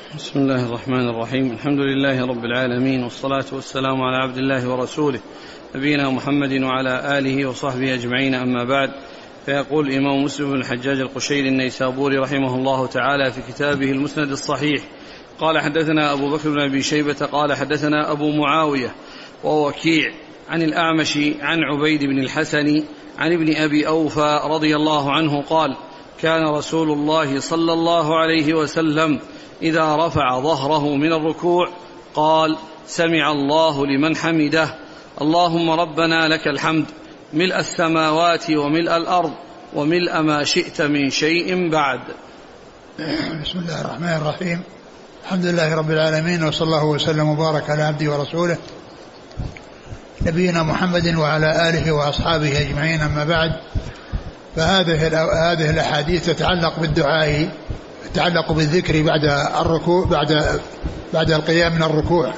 بسم الله الرحمن الرحيم. الحمد لله رب العالمين، والصلاة والسلام على عبد الله ورسوله نبينا محمد وعلى آله وصحبه أجمعين، أما بعد. فيقول الإمام مسلم بن الحجاج القشيري النيسابوري رحمه الله تعالى في كتابه المسند الصحيح: قال حدثنا أبو بكر بن أبي شيبة قال حدثنا أبو معاوية ووكيع عن الأعمش عن عبيد بن الحسن عن ابن أبي أوفى رضي الله عنه قال: كان رسول الله صلى الله عليه وسلم إذا رفع ظهره من الركوع قال: سمع الله لمن حمده، اللهم ربنا لك الحمد، ملء السماوات وملء الأرض وملء ما شئت من شيء بعد. بسم الله الرحمن الرحيم. الحمد لله رب العالمين، وصلى الله وسلم وبارك على عبده ورسوله نبينا محمد وعلى آله وأصحابه أجمعين، أما بعد. فهذه الأحاديث تتعلق بالدعاء، تتعلق بالذكر بعد الركوع، بعد القيام من الركوع،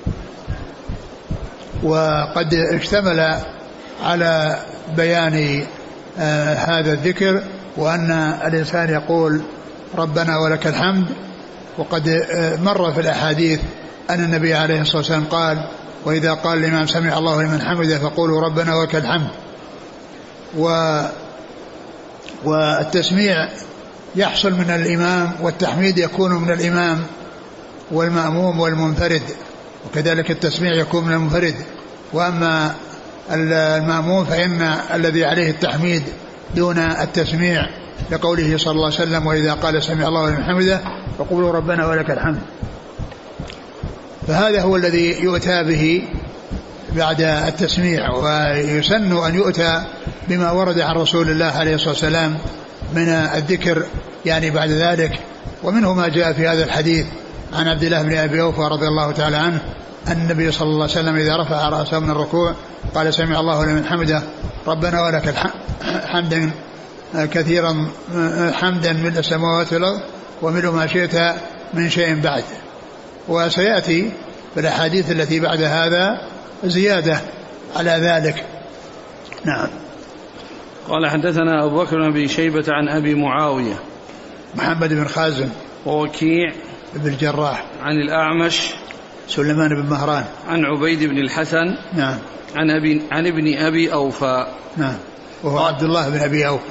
وقد اشتمل على بيان هذا الذكر، وأن الإنسان يقول ربنا ولك الحمد. وقد مر في الأحاديث أن النبي عليه الصلاة والسلام قال: وإذا قال الإمام سمع الله لمن حمده فقولوا ربنا ولك الحمد. والتسميع يحصل من الإمام، والتحميد يكون من الإمام والمأموم والمنفرد، وكذلك التسميع يكون من المنفرد. وأما المأموم فإن الذي عليه التحميد دون التسميع، لقوله صلى الله عليه وسلم: وإذا قال سمع الله لمن حمده فقولوا ربنا ولك الحمد. فهذا هو الذي يؤتى به بعد التسميع، ويسن أن يؤتى بما ورد عن رسول الله عليه الصلاة والسلام من الذكر يعني بعد ذلك. ومنه ما جاء في هذا الحديث عن عبد الله بن أبي أوفى رضي الله تعالى عنه أن النبي صلى الله عليه وسلم إذا رفع رأسه من الركوع قال: سمع الله لمن حمده، ربنا ولك حمدا كثيرا، حمدا ملء السماوات والأرض وملء ما شئت من شيء بعد. وسيأتي في الأحاديث التي بعد هذا زيادة على ذلك. نعم. قال حدثنا أبو بكر بن أبي شيبة عن أبي معاوية محمد بن خازم ووكيع بن الجراح عن الأعمش سليمان بن مهران عن عبيد بن الحسن نعم عن ابن أبي أوفى نعم وهو عبد الله بن أبي أوفى.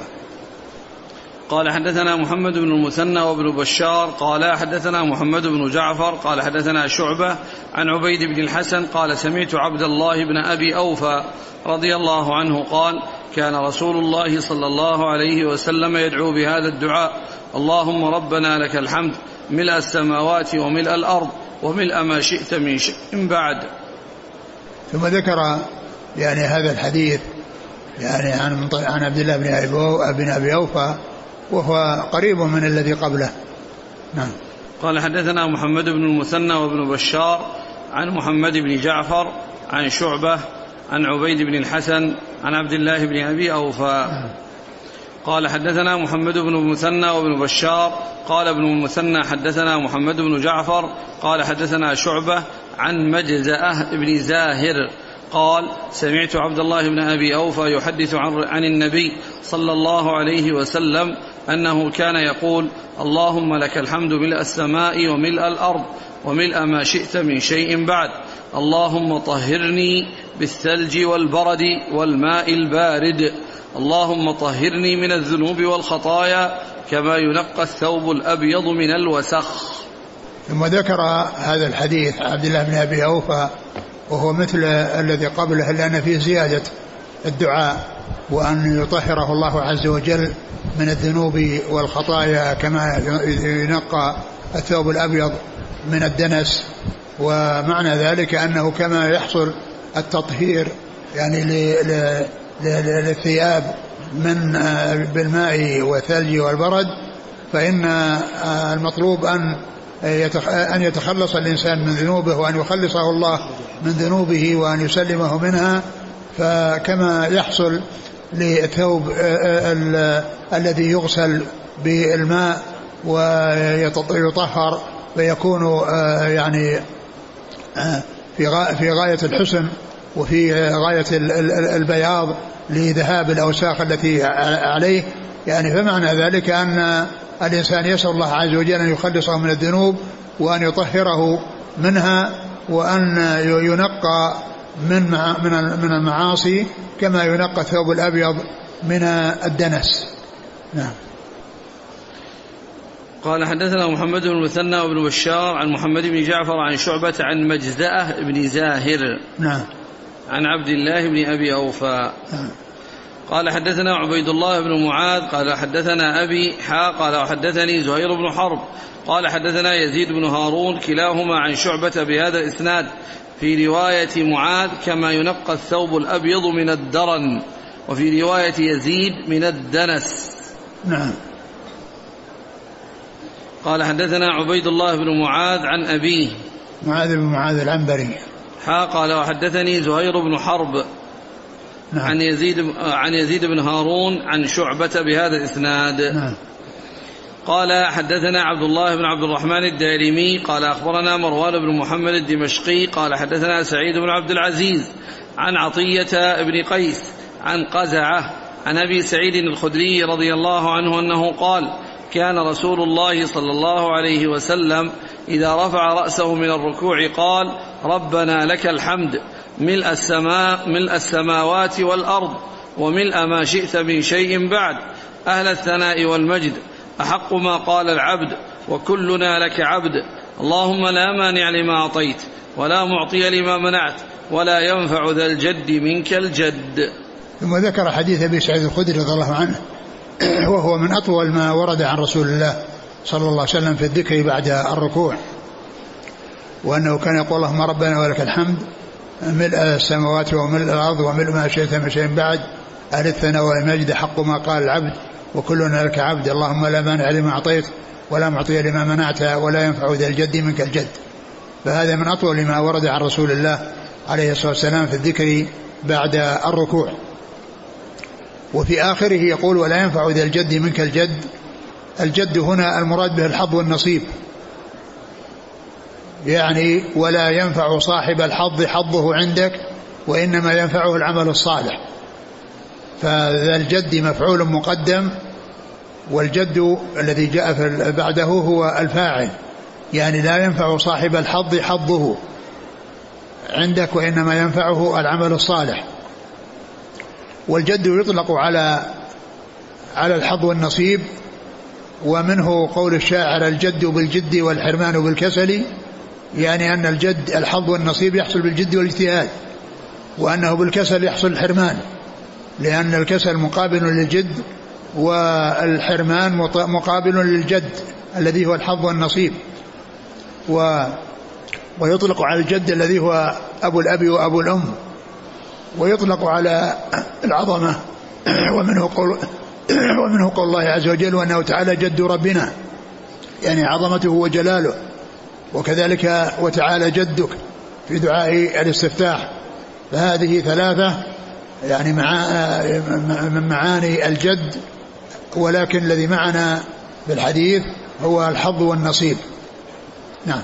قال حدثنا محمد بن المثنى وابن بشار قال حدثنا محمد بن جعفر قال حدثنا شعبة عن عبيد بن الحسن قال: سمعت عبد الله بن أبي أوفى رضي الله عنه قال: كان رسول الله صلى الله عليه وسلم يدعو بهذا الدعاء: اللهم ربنا لك الحمد، ملء السماوات وملء الأرض وملء ما شئت من شيء بعد. ثم ذكر يعني هذا الحديث يعني عن عبد الله بن أبي أوفى، وهو قريب من الذي قبله. نعم. قال حدثنا محمد بن المثنى وابن بشار عن محمد بن جعفر عن شعبة عن عبيد بن الحسن عن عبد الله بن أبي أوفى. قال حدثنا محمد بن المثنى وابن بشار قال ابن المثنى حدثنا محمد بن جعفر قال حدثنا شعبة عن مجزأة بن زاهر قال: سمعت عبد الله بن أبي أوفى يحدث عن النبي صلى الله عليه وسلم أنه كان يقول: اللهم لك الحمد ملء السماء وملء الأرض وملء ما شئت من شيء بعد، اللهم طهرني بالثلج والبرد والماء البارد، اللهم طهرني من الذنوب والخطايا كما ينقى الثوب الأبيض من الوسخ. ثم ذكر هذا الحديث عبد الله بن أبي أوفى، وهو مثل الذي قبله لأن فيه زيادة الدعاء، وأن يطهره الله عز وجل من الذنوب والخطايا كما ينقى الثوب الأبيض من الدنس. ومعنى ذلك أنه كما يحصل التطهير يعني للثياب من بالماء والثلج والبرد، فإن المطلوب أن يتخلص الإنسان من ذنوبه، وأن يخلصه الله من ذنوبه، وأن يسلمه منها. فكما يحصل للثوب الذي يغسل بالماء ويطهر ويكون يعني في غاية الحسن وفي غاية البياض لذهاب الأوساخ التي عليه، يعني فمعنى ذلك الإنسان يسأل الله عز وجل أن يخلصه من الذنوب وأن يطهره منها وأن ينقى من المعاصي كما ينقى الثوب الأبيض من الدنس. نعم. قال حدثنا محمد بن المثنى وابن بشار عن محمد بن جعفر عن شعبة عن مجزأة بن زاهر نعم عن عبد الله بن أبي أوفى قال حدثنا عبيد الله بن معاذ قال حدثنا أبي قال وحدثني زهير بن حرب قال حدثنا يزيد بن هارون كلاهما عن شعبة بهذا الإسناد في رواية معاذ كما ينقى الثوب الأبيض من الدرن وفي رواية يزيد من الدنس. نعم. قال حدثنا عبيد الله بن معاذ عن أبيه معاذ بن معاذ العنبري قال وحدثني زهير بن حرب نعم. عن يزيد بن هارون عن شعبة بهذا الإسناد. نعم. قال حدثنا عبد الله بن عبد الرحمن الدارمي قال أخبرنا مروان بن محمد الدمشقي قال حدثنا سعيد بن عبد العزيز عن عطية بن قيس عن قزعة عن أبي سعيد الخدري رضي الله عنه أنه قال كان رسول الله صلى الله عليه وسلم إذا رفع رأسه من الركوع قال ربنا لك الحمد ملء السماوات والأرض وملء ما شئت من شيء بعد أهل الثناء والمجد أحق ما قال العبد وكلنا لك عبد اللهم لا مانع لما أعطيت ولا معطي لما منعت ولا ينفع ذا الجد منك الجد. ثم ذكر حديث أبي سعيد الخدري رضي الله عنه وهو من أطول ما ورد عن رسول الله صلى الله عليه وسلم في الذكر بعد الركوع وأنه كان يقول اللهم ربنا ولك الحمد ملء السماوات وملء الأرض وملء ما شئت من شيء بعد أهل الثناء والمجد حق ما قال العبد وكلنا لك عبد اللهم لا مانع لما أعطيت ولا معطي لما منعت ولا ينفع ذا الجد منك الجد. فهذا من أطول ما ورد عن رسول الله عليه الصلاة والسلام في الذكر بعد الركوع. وفي آخره يقول ولا ينفع ذا الجد منك الجد. الجد هنا المراد به الحظ والنصيب يعني ولا ينفع صاحب الحظ حظه عندك وإنما ينفعه العمل الصالح. فذا الجد مفعول مقدم والجد الذي جاء بعده هو الفاعل يعني لا ينفع صاحب الحظ حظه عندك وإنما ينفعه العمل الصالح. والجد يطلق على الحظ والنصيب ومنه قول الشاعر الجد بالجد والحرمان بالكسل يعني أن الجد الحظ والنصيب يحصل بالجد والاجتهاد وأنه بالكسل يحصل الحرمان لأن الكسل مقابل للجد والحرمان مقابل للجد الذي هو الحظ والنصيب. ويطلق على الجد الذي هو أبو الأب وأبو الأم ويطلق على العظمة ومنه قول الله عز وجل وأنه تعالى جد ربنا يعني عظمته وجلاله. وكذلك وتعالى جدك في دعاء الاستفتاح. فهذه ثلاثة يعني من معاني الجد ولكن الذي معنا بالحديث هو الحظ والنصيب. نعم.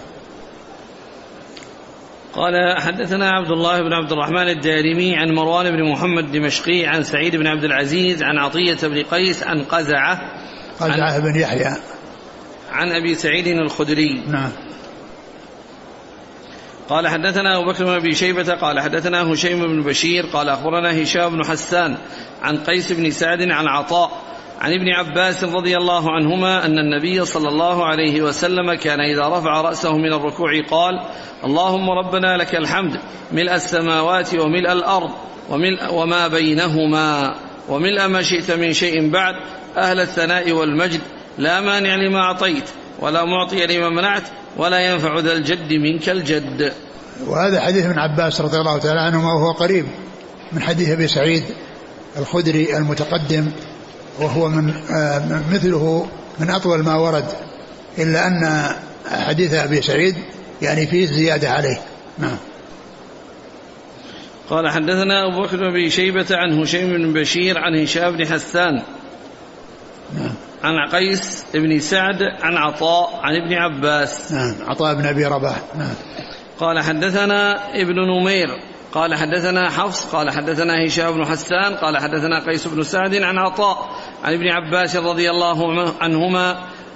قال حدثنا عبد الله بن عبد الرحمن الدارمي عن مروان بن محمد الدمشقي عن سعيد بن عبد العزيز عن عطية بن قيس عن قزعة بن يحيى عن أبي سعيد الخدري. نعم. قال حدثنا أبو بكر بن أبي شيبة قال حدثنا هشيم بن بشير قال أخبرنا هشام بن حسان عن قيس بن سعد عن عطاء عن ابن عباس رضي الله عنهما أن النبي صلى الله عليه وسلم كان إذا رفع رأسه من الركوع قال اللهم ربنا لك الحمد ملء السماوات وملء الأرض وما بينهما وملء ما شئت من شيء بعد أهل الثناء والمجد لا مانع لما أعطيت ولا معطي لما منعت ولا ينفع ذا الجد منك الجد. وهذا حديث ابن عباس رضي الله تعالى عنهما وهو قريب من حديث أبي سعيد الخدري المتقدم وهو من مثله من أطول ما ورد إلا أن حديث أبي سعيد يعني فيه زيادة عليه. نعم. قال حدثنا أبو بكر بن أبي شيبة عن هشيم بن بشير عن هشام بن حسان نعم. عن قيس بن سعد عن عطاء عن ابن عباس. نعم. عطاء بن أبي رباح. نعم. قال حدثنا ابن نمير قال حدثنا حفص قال حدثنا هشام بن حسان قال حدثنا قيس بن سعد عن عطاء عن ابن عباس رضي الله عنهما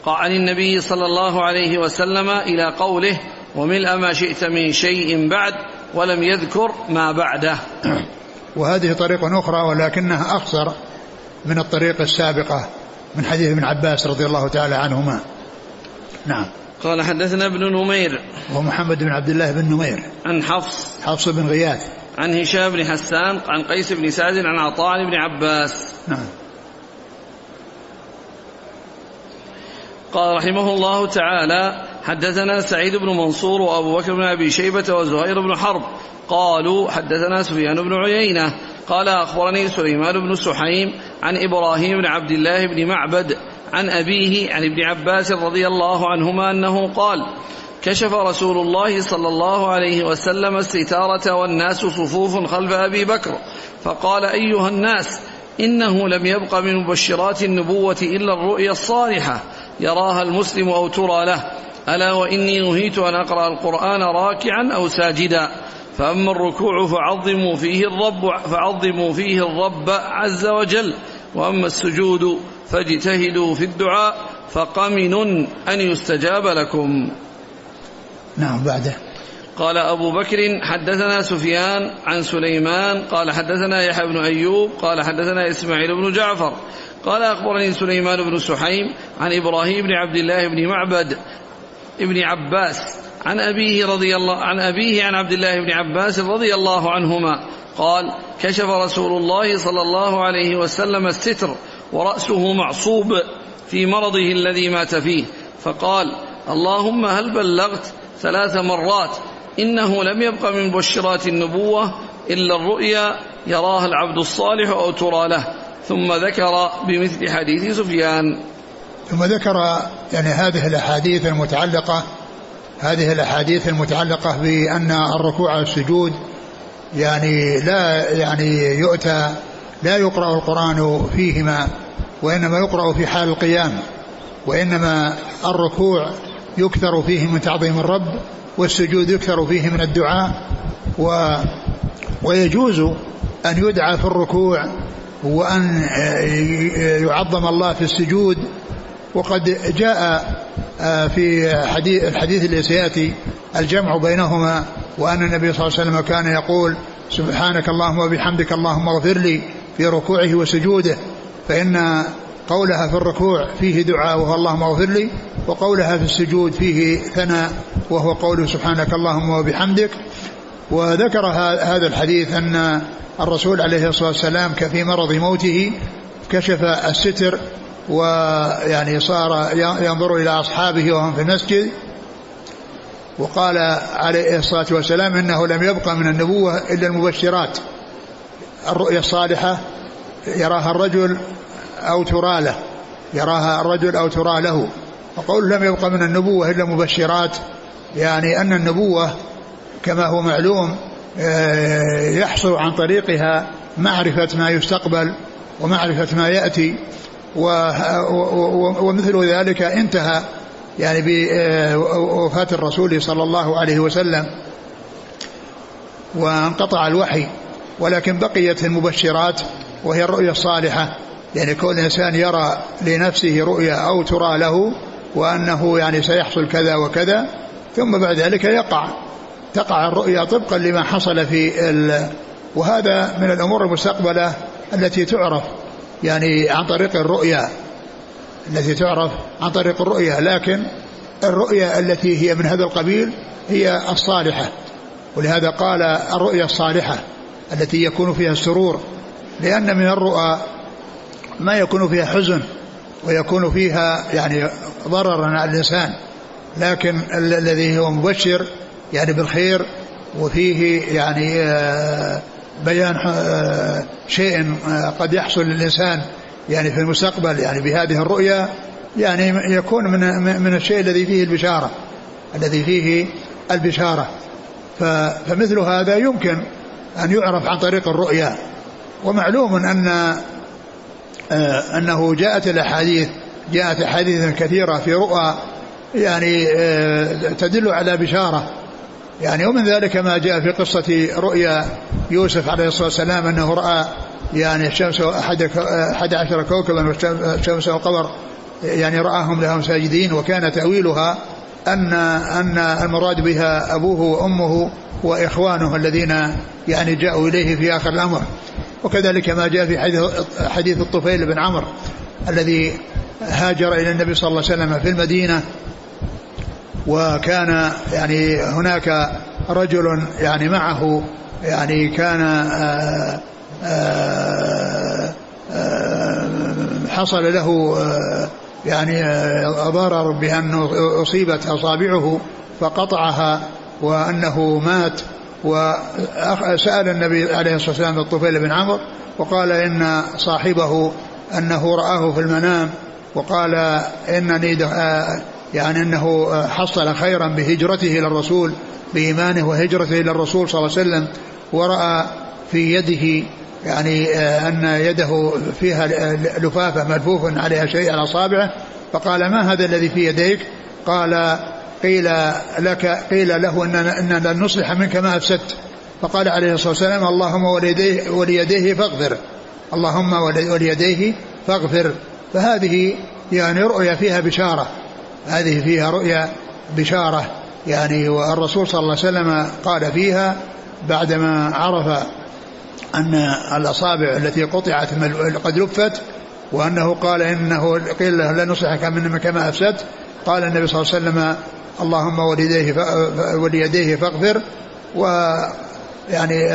عن النبي صلى الله عليه وسلم إلى قوله وملء ما شئت من شيء بعد، ولم يذكر ما بعده. وهذه طريقة أخرى ولكنها أخصر من الطريقة السابقة من حديث ابن عباس رضي الله تعالى عنهما. نعم. قال حدثنا ابن نمير ومحمد بن عبد الله بن نمير عن حفص بن غياث عن هشام بن حسان عن قيس بن سعد عن عطاء بن عباس. نعم. قال رحمه الله تعالى حدثنا سعيد بن منصور وأبو بكر بن أبي شيبة وزهير بن حرب قالوا حدثنا سفيان بن عيينة قال أخبرني سليمان بن سحيم عن إبراهيم بن عبد الله بن معبد عن أبيه عن ابن عباس رضي الله عنهما أنه قال كشف رسول الله صلى الله عليه وسلم الستارة والناس صفوف خلف أبي بكر فقال أيها الناس إنه لم يبق من مبشرات النبوة إلا الرؤيا الصالحة يراها المسلم أو ترى له، ألا وإني نهيت أن أقرأ القرآن راكعا أو ساجدا، فأما الركوع فعظموا فيه الرب عز وجل، وأما السجود فاجتهدوا في الدعاء فقمن أن يستجاب لكم. نعم. بعده قال أبو بكر حدثنا سفيان عن سليمان قال حدثنا يحيى بن أيوب قال حدثنا إسماعيل بن جعفر قال أخبرني سليمان بن سحيم عن إبراهيم بن عبد الله بن معبد ابن عباس عن أبيه عن عبد الله بن عباس رضي الله عنهما قال كشف رسول الله صلى الله عليه وسلم الستر ورأسه معصوب في مرضه الذي مات فيه، فقال اللهم هل بلغت 3 مرات إنه لم يبق من مبشرات النبوة إلا الرؤيا يراها العبد الصالح أو ترى له، ثم ذكر بمثل حديث سفيان. ثم ذكر يعني هذه الأحاديث المتعلقة بأن الركوع والسجود لا يقرأ القرآن فيهما، وإنما يقرأ في حال القيام، وإنما الركوع يكثر فيه من تعظيم الرب، والسجود يكثر فيه من الدعاء، ويجوز أن يدعى في الركوع وأن يعظم الله في السجود. وقد جاء في الحديث الذي سيأتي الجمع بينهما، وأن النبي صلى الله عليه وسلم كان يقول سبحانك اللهم وبحمدك اللهم اغفر لي في ركوعه وسجوده، فإن قولها في الركوع فيه دعاء وهو اللهم اغفر لي، وقولها في السجود فيه ثناء وهو قوله سبحانك اللهم وبحمدك. وذكر هذا الحديث أن الرسول عليه الصلاة والسلام في مرض موته كشف الستر، ويعني صار ينظر إلى أصحابه وهم في المسجد، وقال عليه الصلاة والسلام إنه لم يبقى من النبوة إلا المبشرات، الرؤيا الصالحة يراها الرجل أو ترى له، وقول لم يبقى من النبوة إلا مبشرات، يعني أن النبوة كما هو معلوم يحصل عن طريقها معرفة ما يستقبل ومعرفة ما يأتي، ومثل ذلك انتهى يعني بوفاة الرسول صلى الله عليه وسلم وانقطع الوحي، ولكن بقيت المبشرات وهي الرؤيا الصالحة، يعني كل إنسان يرى لنفسه رؤيا أو ترى له وأنه يعني سيحصل كذا وكذا، ثم بعد ذلك تقع الرؤيا طبقا لما حصل وهذا من الأمور المستقبلة التي تعرف يعني عن طريق الرؤيا، لكن الرؤيا التي هي من هذا القبيل هي الصالحة، ولهذا قال الرؤيا الصالحة التي يكون فيها السرور، لأن من الرؤى ما يكون فيها حزن ويكون فيها يعني ضرر على الإنسان، لكن الذي هو مبشر يعني بالخير وفيه يعني بيان شيء قد يحصل للإنسان يعني في المستقبل يعني بهذه الرؤيا، يعني يكون من الشيء الذي فيه البشارة، فمثل هذا يمكن أن يعرف عن طريق الرؤيا. ومعلوم أنه جاءت أحاديث كثيرة في رؤى يعني تدل على بشارة، يعني ومن ذلك ما جاء في قصة رؤيا يوسف عليه الصلاة والسلام أنه رأى يعني الشمس 11 كوكبا والشمس والقمر يعني رآهم لهم ساجدين، وكان تأويلها أن المراد بها أبوه وأمه وإخوانه الذين يعني جاءوا إليه في آخر الأمر. وكذلك ما جاء في حديث الطفيل بن عمرو الذي هاجر إلى النبي صلى الله عليه وسلم في المدينة، وكان يعني هناك رجل يعني معه يعني كان حصل له يعني ضرر بأنه أصيبت أصابعه فقطعها وأنه مات. وسأل النبي عليه الصلاة والسلام الطفيل بن عمرو وقال إن صاحبه أنه رآه في المنام، وقال إنني يعني أنه حصل خيرا بهجرته إلى الرسول، بإيمانه وهجرته إلى الرسول صلى الله عليه وسلم، ورأى في يده يعني أن يده فيها لفافة ملفوف عليها شيء على أصابعه، فقال ما هذا الذي في يديك؟ قال قيل له إننا لن نصلح منك ما أفسدت. فقال عليه الصلاة والسلام اللهم وليديه فاغفر، اللهم وليديه فاغفر. فهذه يعني رؤيا فيها بشارة، هذه فيها رؤيا بشارة يعني. والرسول صلى الله عليه وسلم قال فيها بعدما عرف أن الأصابع التي قطعت قد لفت، وأنه قال إنه قيل له لا نصلحك من كما أفسدت، قال النبي صلى الله عليه وسلم اللهم وليديه فاغفر. ويعني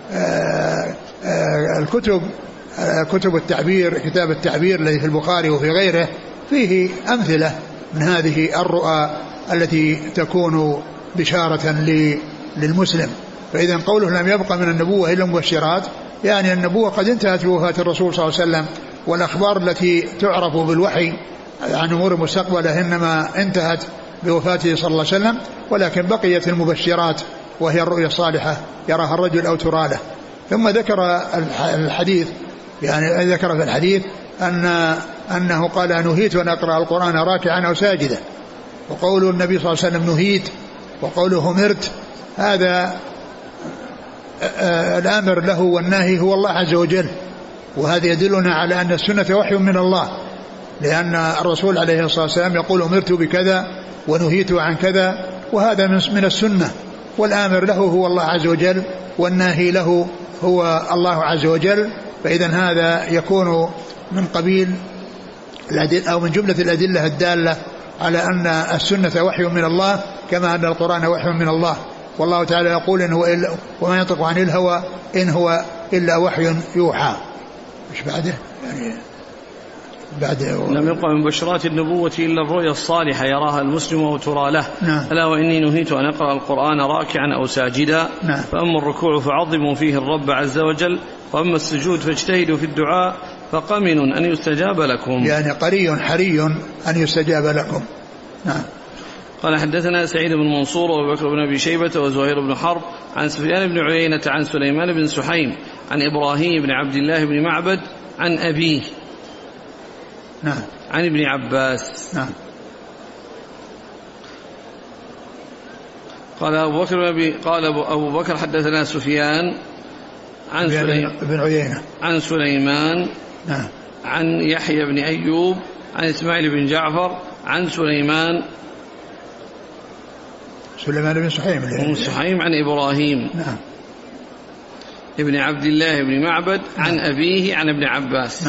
كتب التعبير، كتاب التعبير الذي في البخاري وفي غيره فيه أمثلة من هذه الرؤى التي تكون بشارة للمسلم. فإذا قوله لم يبقى من النبوة إلا مبشرات، يعني النبوة قد انتهت بوفاة الرسول صلى الله عليه وسلم، والأخبار التي تعرف بالوحي عن أمور المستقبل إنما انتهت بوفاته صلى الله عليه وسلم، ولكن بقيت المبشرات وهي الرؤيا الصالحة يراها الرجل أو ترى له. ثم ذكر الحديث، يعني ذكر في الحديث أنه قال نهيت أن أقرأ القرآن راكعا أو ساجدا، وقول النبي صلى الله عليه وسلم نهيت وقوله مرت، هذا الآمر له والناهي هو الله عز وجل، وهذا يدلنا على أن السنة وحي من الله، لأن الرسول عليه الصلاة والسلام يقول أمرت بكذا ونهيت عن كذا، وهذا من السنة، والآمر له هو الله عز وجل والناهي له هو الله عز وجل. فإذا هذا يكون من قبيل أو من جملة الأدلة الدالة على أن السنة وحي من الله، كما أن القرآن وحي من الله. والله تعالى يقول إن هو وما ينطق عن الهوى إن هو إلا وحي يوحى. مش بعده يعني لم يبقى من بشرات النبوة إلا الرؤيا الصالحة يراها المسلم أو ترى له. ألا وإني نهيت أن أقرأ القرآن راكعا أو ساجدا. فأما الركوع فعظموا فيه الرب عز وجل، وأما السجود فاجتهدوا في الدعاء فقمن أن يستجاب لكم، يعني حري أن يستجاب لكم. قال حدثنا سعيد بن منصور وبكر بن أبي شيبة وزهير بن حرب عن سفيان بن عيينة عن سليمان بن سحيم عن إبراهيم بن عبد الله بن معبد عن أبيه عن ابن عباس. قال أبو بكر حدثنا سفيان عن سليمان عن يحيى بن أيوب عن إسماعيل بن جعفر عن سليمان بن سحيم عن إبراهيم ابن عبد الله بن معبد عن أبيه عن ابن عباس.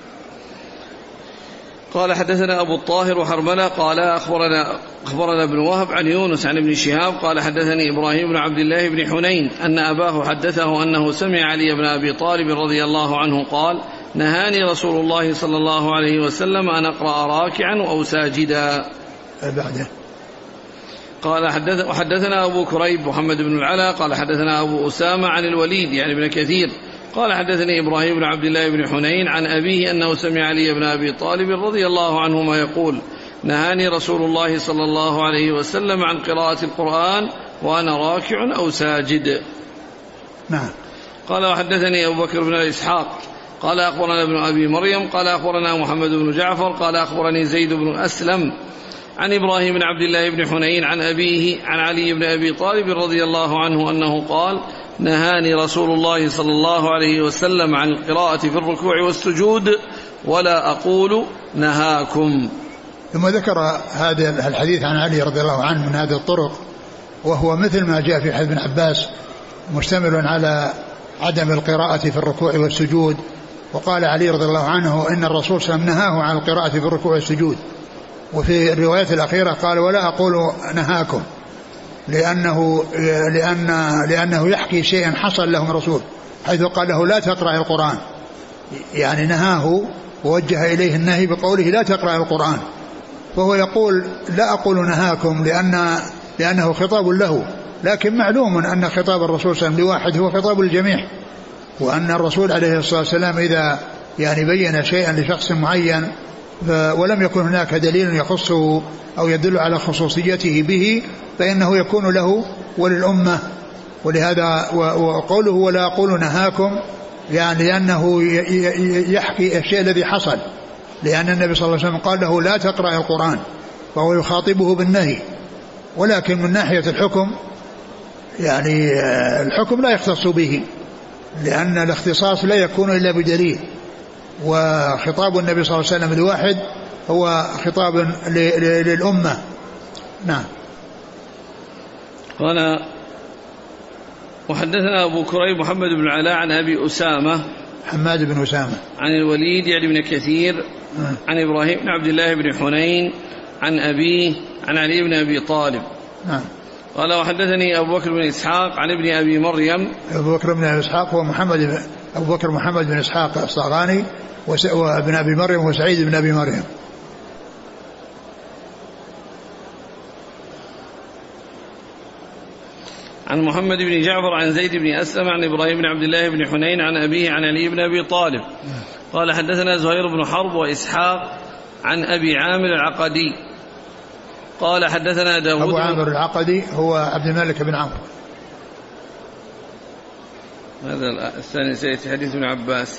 قال حدثنا أبو الطاهر وحرملة قال أخبرنا ابن وهب عن يونس عن ابن شهاب قال حدثني إبراهيم بن عبد الله بن حنين أن أباه حدثه أنه سمع علي بن أبي طالب رضي الله عنه قال نهاني رسول الله صلى الله عليه وسلم أن أقرأ راكعا أو ساجدا. بعده قال وحدثنا أبو كريب محمد بن العلا قال حدثنا أبو أسامة عن الوليد يعني ابن كثير قال حدثني إبراهيم بن عبد الله بن حنين عن أبيه أنه سمع علي بن أبي طالب رضي الله عنهما يقول نهاني رسول الله صلى الله عليه وسلم عن قراءة القرآن وأنا راكع أو ساجد. قال وحدثني أبو بكر بن إسحاق قال أخبرنا ابن أبي مريم قال أخبرنا محمد بن جعفر قال أخبرني زيد بن أسلم عن إبراهيم بن عبد الله بن حنين عن أبيه عن علي بن أبي طالب رضي الله عنه أنه قال نهاني رسول الله صلى الله عليه وسلم عن القراءة في الركوع والسجود ولا أقول نهاكم. ثم ذكر هذا الحديث عن علي رضي الله عنه من هذه الطرق، وهو مثل ما جاء في حديث ابن عباس مشتمل على عدم القراءة في الركوع والسجود. وقال علي رضي الله عنه إن الرسول صلى الله عليه وسلم نهاه عن القراءة في الركوع والسجود. وفي الرواية الأخيرة قال ولا أقول نهاكم، لأنه يحكي شيئا حصل لهم الرسول، حيث قال له لا تقرأ القرآن، يعني نهاه ووجه إليه النهي بقوله لا تقرأ القرآن. فهو يقول لا أقول نهاكم لأنه خطاب له، لكن معلوم أن خطاب الرسول صلى الله عليه وسلم لواحد هو خطاب الجميع، وأن الرسول عليه الصلاة والسلام إذا يعني بين شيئا لشخص معين ولم يكن هناك دليل يخصه أو يدل على خصوصيته به فإنه يكون له وللأمة. ولهذا وقوله ولا أقول نهاكم يعني لأنه يحكي الشيء الذي حصل، لأن النبي صلى الله عليه وسلم قال له لا تقرأ القرآن، فهو يخاطبه بالنهي. ولكن من ناحية الحكم يعني الحكم لا يختص به، لأن الاختصاص لا يكون إلا بدليل، وخطاب النبي صلى الله عليه وسلم لواحد هو خطاب للأمة. نعم. قال وحدثنا أبو كريب محمد بن العلاء عن أبي أسامة حماد بن أسامة عن الوليد يعني بن كثير عن إبراهيم بن عبد الله بن حنين عن أبيه عن علي بن أبي طالب. قال وحدثني أبو بكر بن إسحاق عن ابن أبي مريم. أبو بكر بن إسحاق هو أبو بكر محمد بن إسحاق الصاغاني وابن أبي مريم وسعيد بن أبي مريم. عن محمد بن جعفر عن زيد بن أسلم عن إبراهيم بن عبد الله بن حنين عن أبيه عن علي بن أبي طالب. قال حدثنا زهير بن حرب وإسحاق عن أبي عامر العقدي قال حدثنا داود. أبو عامر العقدي هو عبد الملك بن عمرو، هذا الثاني سيأتي حديث ابن عباس.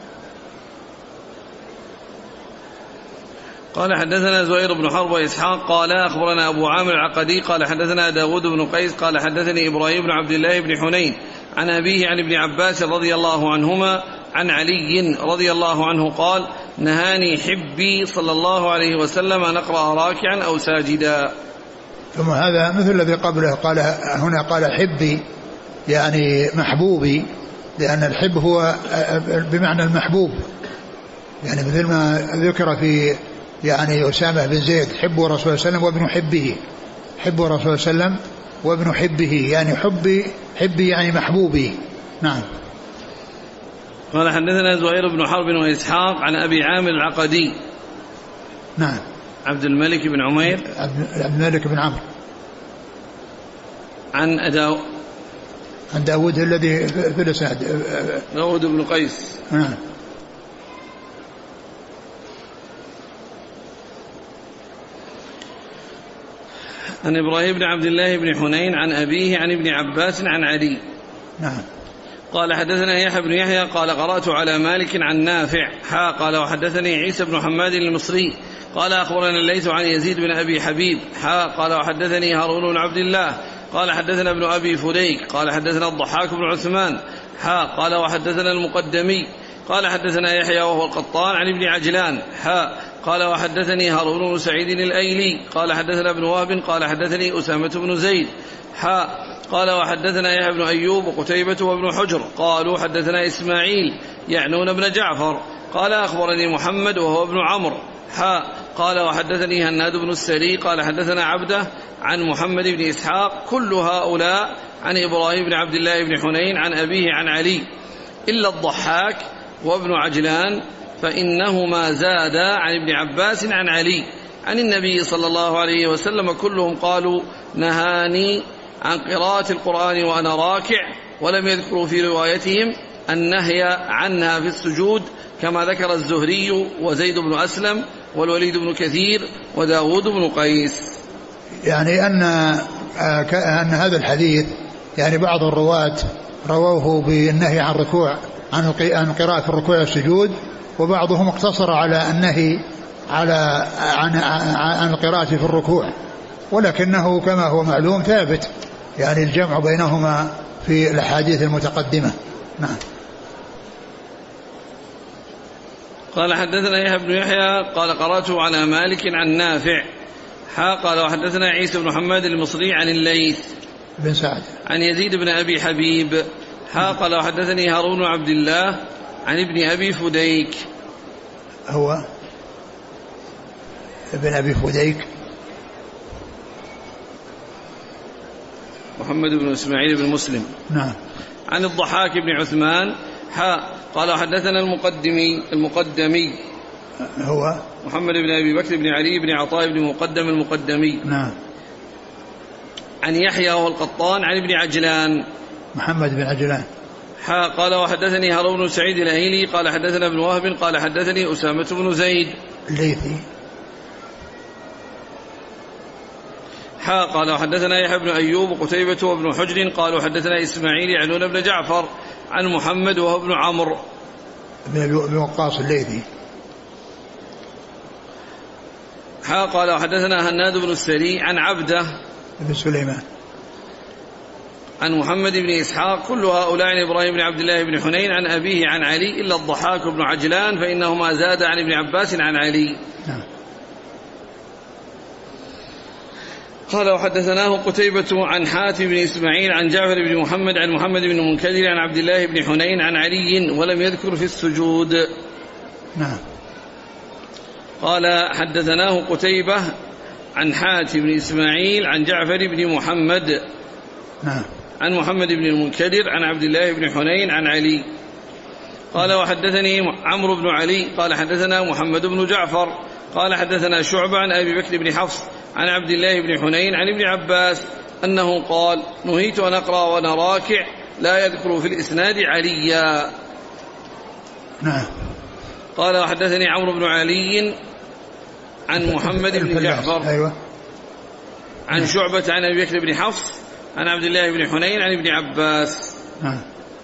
قال حدثنا زهير بن حرب وإسحاق قال أخبرنا أبو عامر العقدي قال حدثنا داود بن قيس قال حدثني إبراهيم بن عبد الله بن حنين عن أبيه عن ابن عباس رضي الله عنهما عن علي رضي الله عنه قال نهاني حبي صلى الله عليه وسلم أن أقرأ راكعا أو ساجدا. ثم هذا مثل الذي قبله، قال هنا قال حبي يعني محبوبي، لأن الحب هو بمعنى المحبوب، يعني مثل ما ذكر في يعني أسامة بن زيد حب رسول الله صلى الله عليه وسلم وابن حبه، حب رسول الله صلى الله عليه وسلم وابن حبه، يعني حبي يعني محبوبي. نعم. قال حدثنا زهير بن حرب وإسحاق عن أبي عامر العقدي. نعم. عبد الملك بن عمير عبد الملك بن عمرو عن داود الذي في الإسناد داود بن قيس. نعم. عن إبراهيم بن عبد الله بن حنين عن أبيه عن ابن عباس عن علي. نعم. قال حدثنا يحيى بن يحيى قال قرأت على مالك عن نافع قال وحدثني عيسى بن حماد المصري قال أخبرنا الليث عن يزيد بن أبي حبيب قال وحدثني هارون بن عبد الله قال حدثنا ابن أبي فديك قال حدثنا الضحاك بن عثمان قال وحدثنا المقدمي قال حدثنا يحيى وهو القطان عن ابن عجلان قال وحدثني هارون بن سعيد الأيلي قال حدثنا ابن وهب قال حدثني أسامة بن زيد قال وحدثنا يحيى بن أيوب وقتيبة وابن حجر قالوا حدثنا إسماعيل يعنون ابن جعفر قال أخبرني محمد وهو ابن عمرو قال وحدثني هناد بن السري قال حدثنا عبده عن محمد بن إسحاق كل هؤلاء عن إبراهيم بن عبد الله بن حنين عن أبيه عن علي إلا الضحاك وابن عجلان فإنهما زادا عن ابن عباس عن علي عن النبي صلى الله عليه وسلم كلهم قالوا نهاني عن قراءة القرآن وأنا راكع، ولم يذكروا في روايتهم النهي عنها في السجود كما ذكر الزهري وزيد بن أسلم والوليد بن كثير وداود بن قيس. يعني أن هذا الحديث يعني بعض الرواة رووه بالنهي عن الركوع عن قراءة الركوع والسجود، وبعضهم اقتصر على النهي عن القراءة في الركوع، ولكنه كما هو معلوم ثابت يعني الجمع بينهما في الأحاديث المتقدمة. نعم. قال حدثنا يحيى بن يحيى قال قرأته على مالك عن نافع قال وحدثنا عيسى بن محمد المصري عن الليث بن سعد عن يزيد بن أبي حبيب قال وحدثني هارون عبد الله عن ابن أبي فديك. هو ابن أبي فديك محمد بن إسماعيل بن مسلم. نعم. عن الضحاك بن عثمان قال حدثنا المقدمي هو محمد بن أبي بكر بن علي بن عطاء بن مقدم المقدمي. نعم. عن يحيى وهو القطان عن ابن عجلان محمد بن عجلان. قال وحدثني هارون بن سعيد الأهيلي قال حدثنا ابن وهب قال حدثني أسامة بن زيد الليثي. قال وحدثنا يحيى بن أيوب وقتيبة وابن حجر قالوا حدثنا إسماعيل يعنون بن جعفر عن محمد وهو ابن عمرو بن وقاص الليثي. قال وحدثنا هناد بن السري عن عبده بن سليمان عن محمد بن إسحاق كل هؤلاء عن إبراهيم بن عبد الله بن حنين عن أبيه عن علي إلا الضحاك بن عجلان فإنهما زاد عن ابن عباس عن علي. قال وحدثناه قتيبة عن حاتم بن إسماعيل عن جعفر بن محمد عن محمد بن منكدر عن عبد الله بن حنين عن علي ولم يذكر في السجود. نعم. قال حدثناه قتيبة عن حاتم بن إسماعيل عن جعفر بن محمد نعم. عن محمد بن المنكدر عن عبد الله بن حنين عن علي. قال وحدثني عمرو بن علي قال حدثنا محمد بن جعفر قال حدثنا شعبة عن أبي بكر بن حفص عن عبد الله بن حنين عن ابن عباس أنه قال نهيت أن أقرأ وأنا راكع لا يذكر في الإسناد عليا. نعم. قال وحدثني عمرو بن علي عن محمد بن جعفر أيوة. عن شعبة عن أبي بكر بن حفص عن عبد الله بن حنين عن ابن عباس. نعم.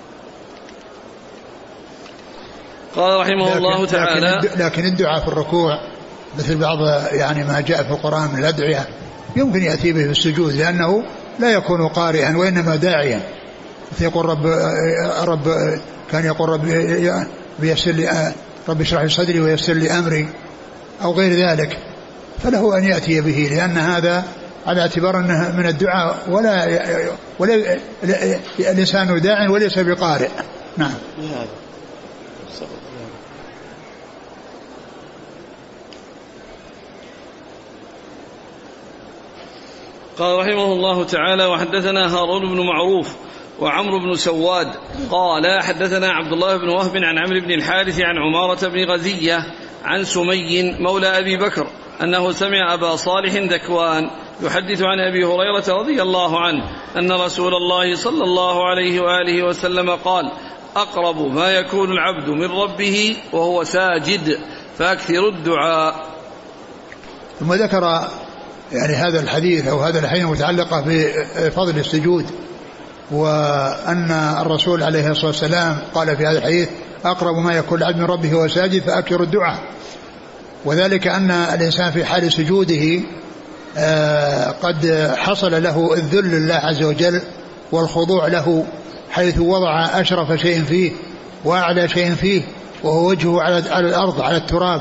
قال رحمه الله تعالى لكن الدعاء في الركوع مثل بعض يعني ما جاء في القرآن من الأدعية يمكن يأتي به في السجود لأنه لا يكون قارئا وإنما داعيا. يقول رب كان يقول رب ييسر لي رب اشرح لي صدري ويسر لي أمري أو غير ذلك فله أن يأتي به لأن هذا على اعتبار أنه من الدعاء ولا الإنسان داع وليس بقارئ. نعم. قال رحمه الله تعالى وحدثنا هارون بن معروف وعمرو بن سواد قال حدثنا عبد الله بن وهب عن عمرو بن الحارث عن عمارة بن غزية عن سمي مولى أبي بكر أنه سمع أبا صالح ذكوان يحدث عن أبي هريرة رضي الله عنه أن رسول الله صلى الله عليه وآله وسلم قال أقرب ما يكون العبد من ربه وهو ساجد فأكثر الدعاء. ثم ذكر يعني هذا الحديث أو هذا الحديث متعلقة بفضل السجود وأن الرسول عليه الصلاة والسلام قال في هذا الحديث أقرب ما يكون العبد من ربه وهو ساجد فأكثر الدعاء. وذلك أن الإنسان في حال سجوده قد حصل له الذل لله عز وجل والخضوع له حيث وضع أشرف شيء فيه وأعلى شيء فيه وهو وجهه على الأرض على التراب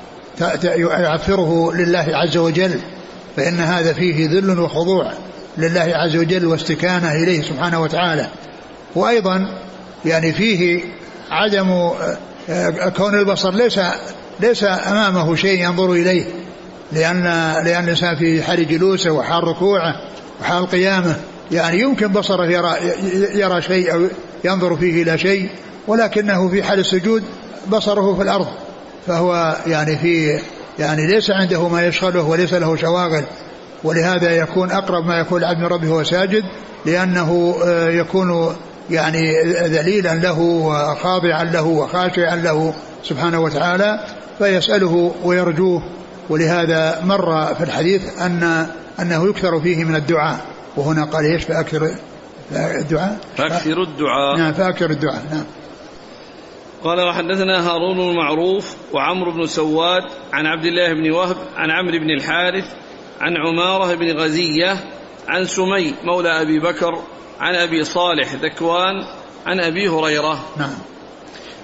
يعفره لله عز وجل فإن هذا فيه ذل وخضوع لله عز وجل واستكانة إليه سبحانه وتعالى. وأيضا يعني فيه عدم كون البصر ليس أمامه شيء ينظر إليه لأن الإنسان في حال جلوسه وحال ركوعه وحال قيامه يعني يمكن بصره يرى شيء أو ينظر فيه إلى شيء ولكنه في حال السجود بصره في الأرض فهو يعني ليس عنده ما يشغله وليس له شواغل. ولهذا يكون أقرب ما يكون العبد من ربه وهو ساجد لأنه يكون يعني ذليلا له وخاضعا له وخاشعا له سبحانه وتعالى فيسأله ويرجوه. ولهذا مر في الحديث أنه يكثر فيه من الدعاء وهنا قال ايش فأكثر الدعاء نعم فأكثر الدعاء. نعم. قال وحدثنا هارون المعروف وعمرو بن سواد عن عبد الله بن وهب عن عمرو بن الحارث عن عمارة بن غزية عن سمي مولى أبي بكر عن أبي صالح ذكوان عن أبي هريرة. نعم.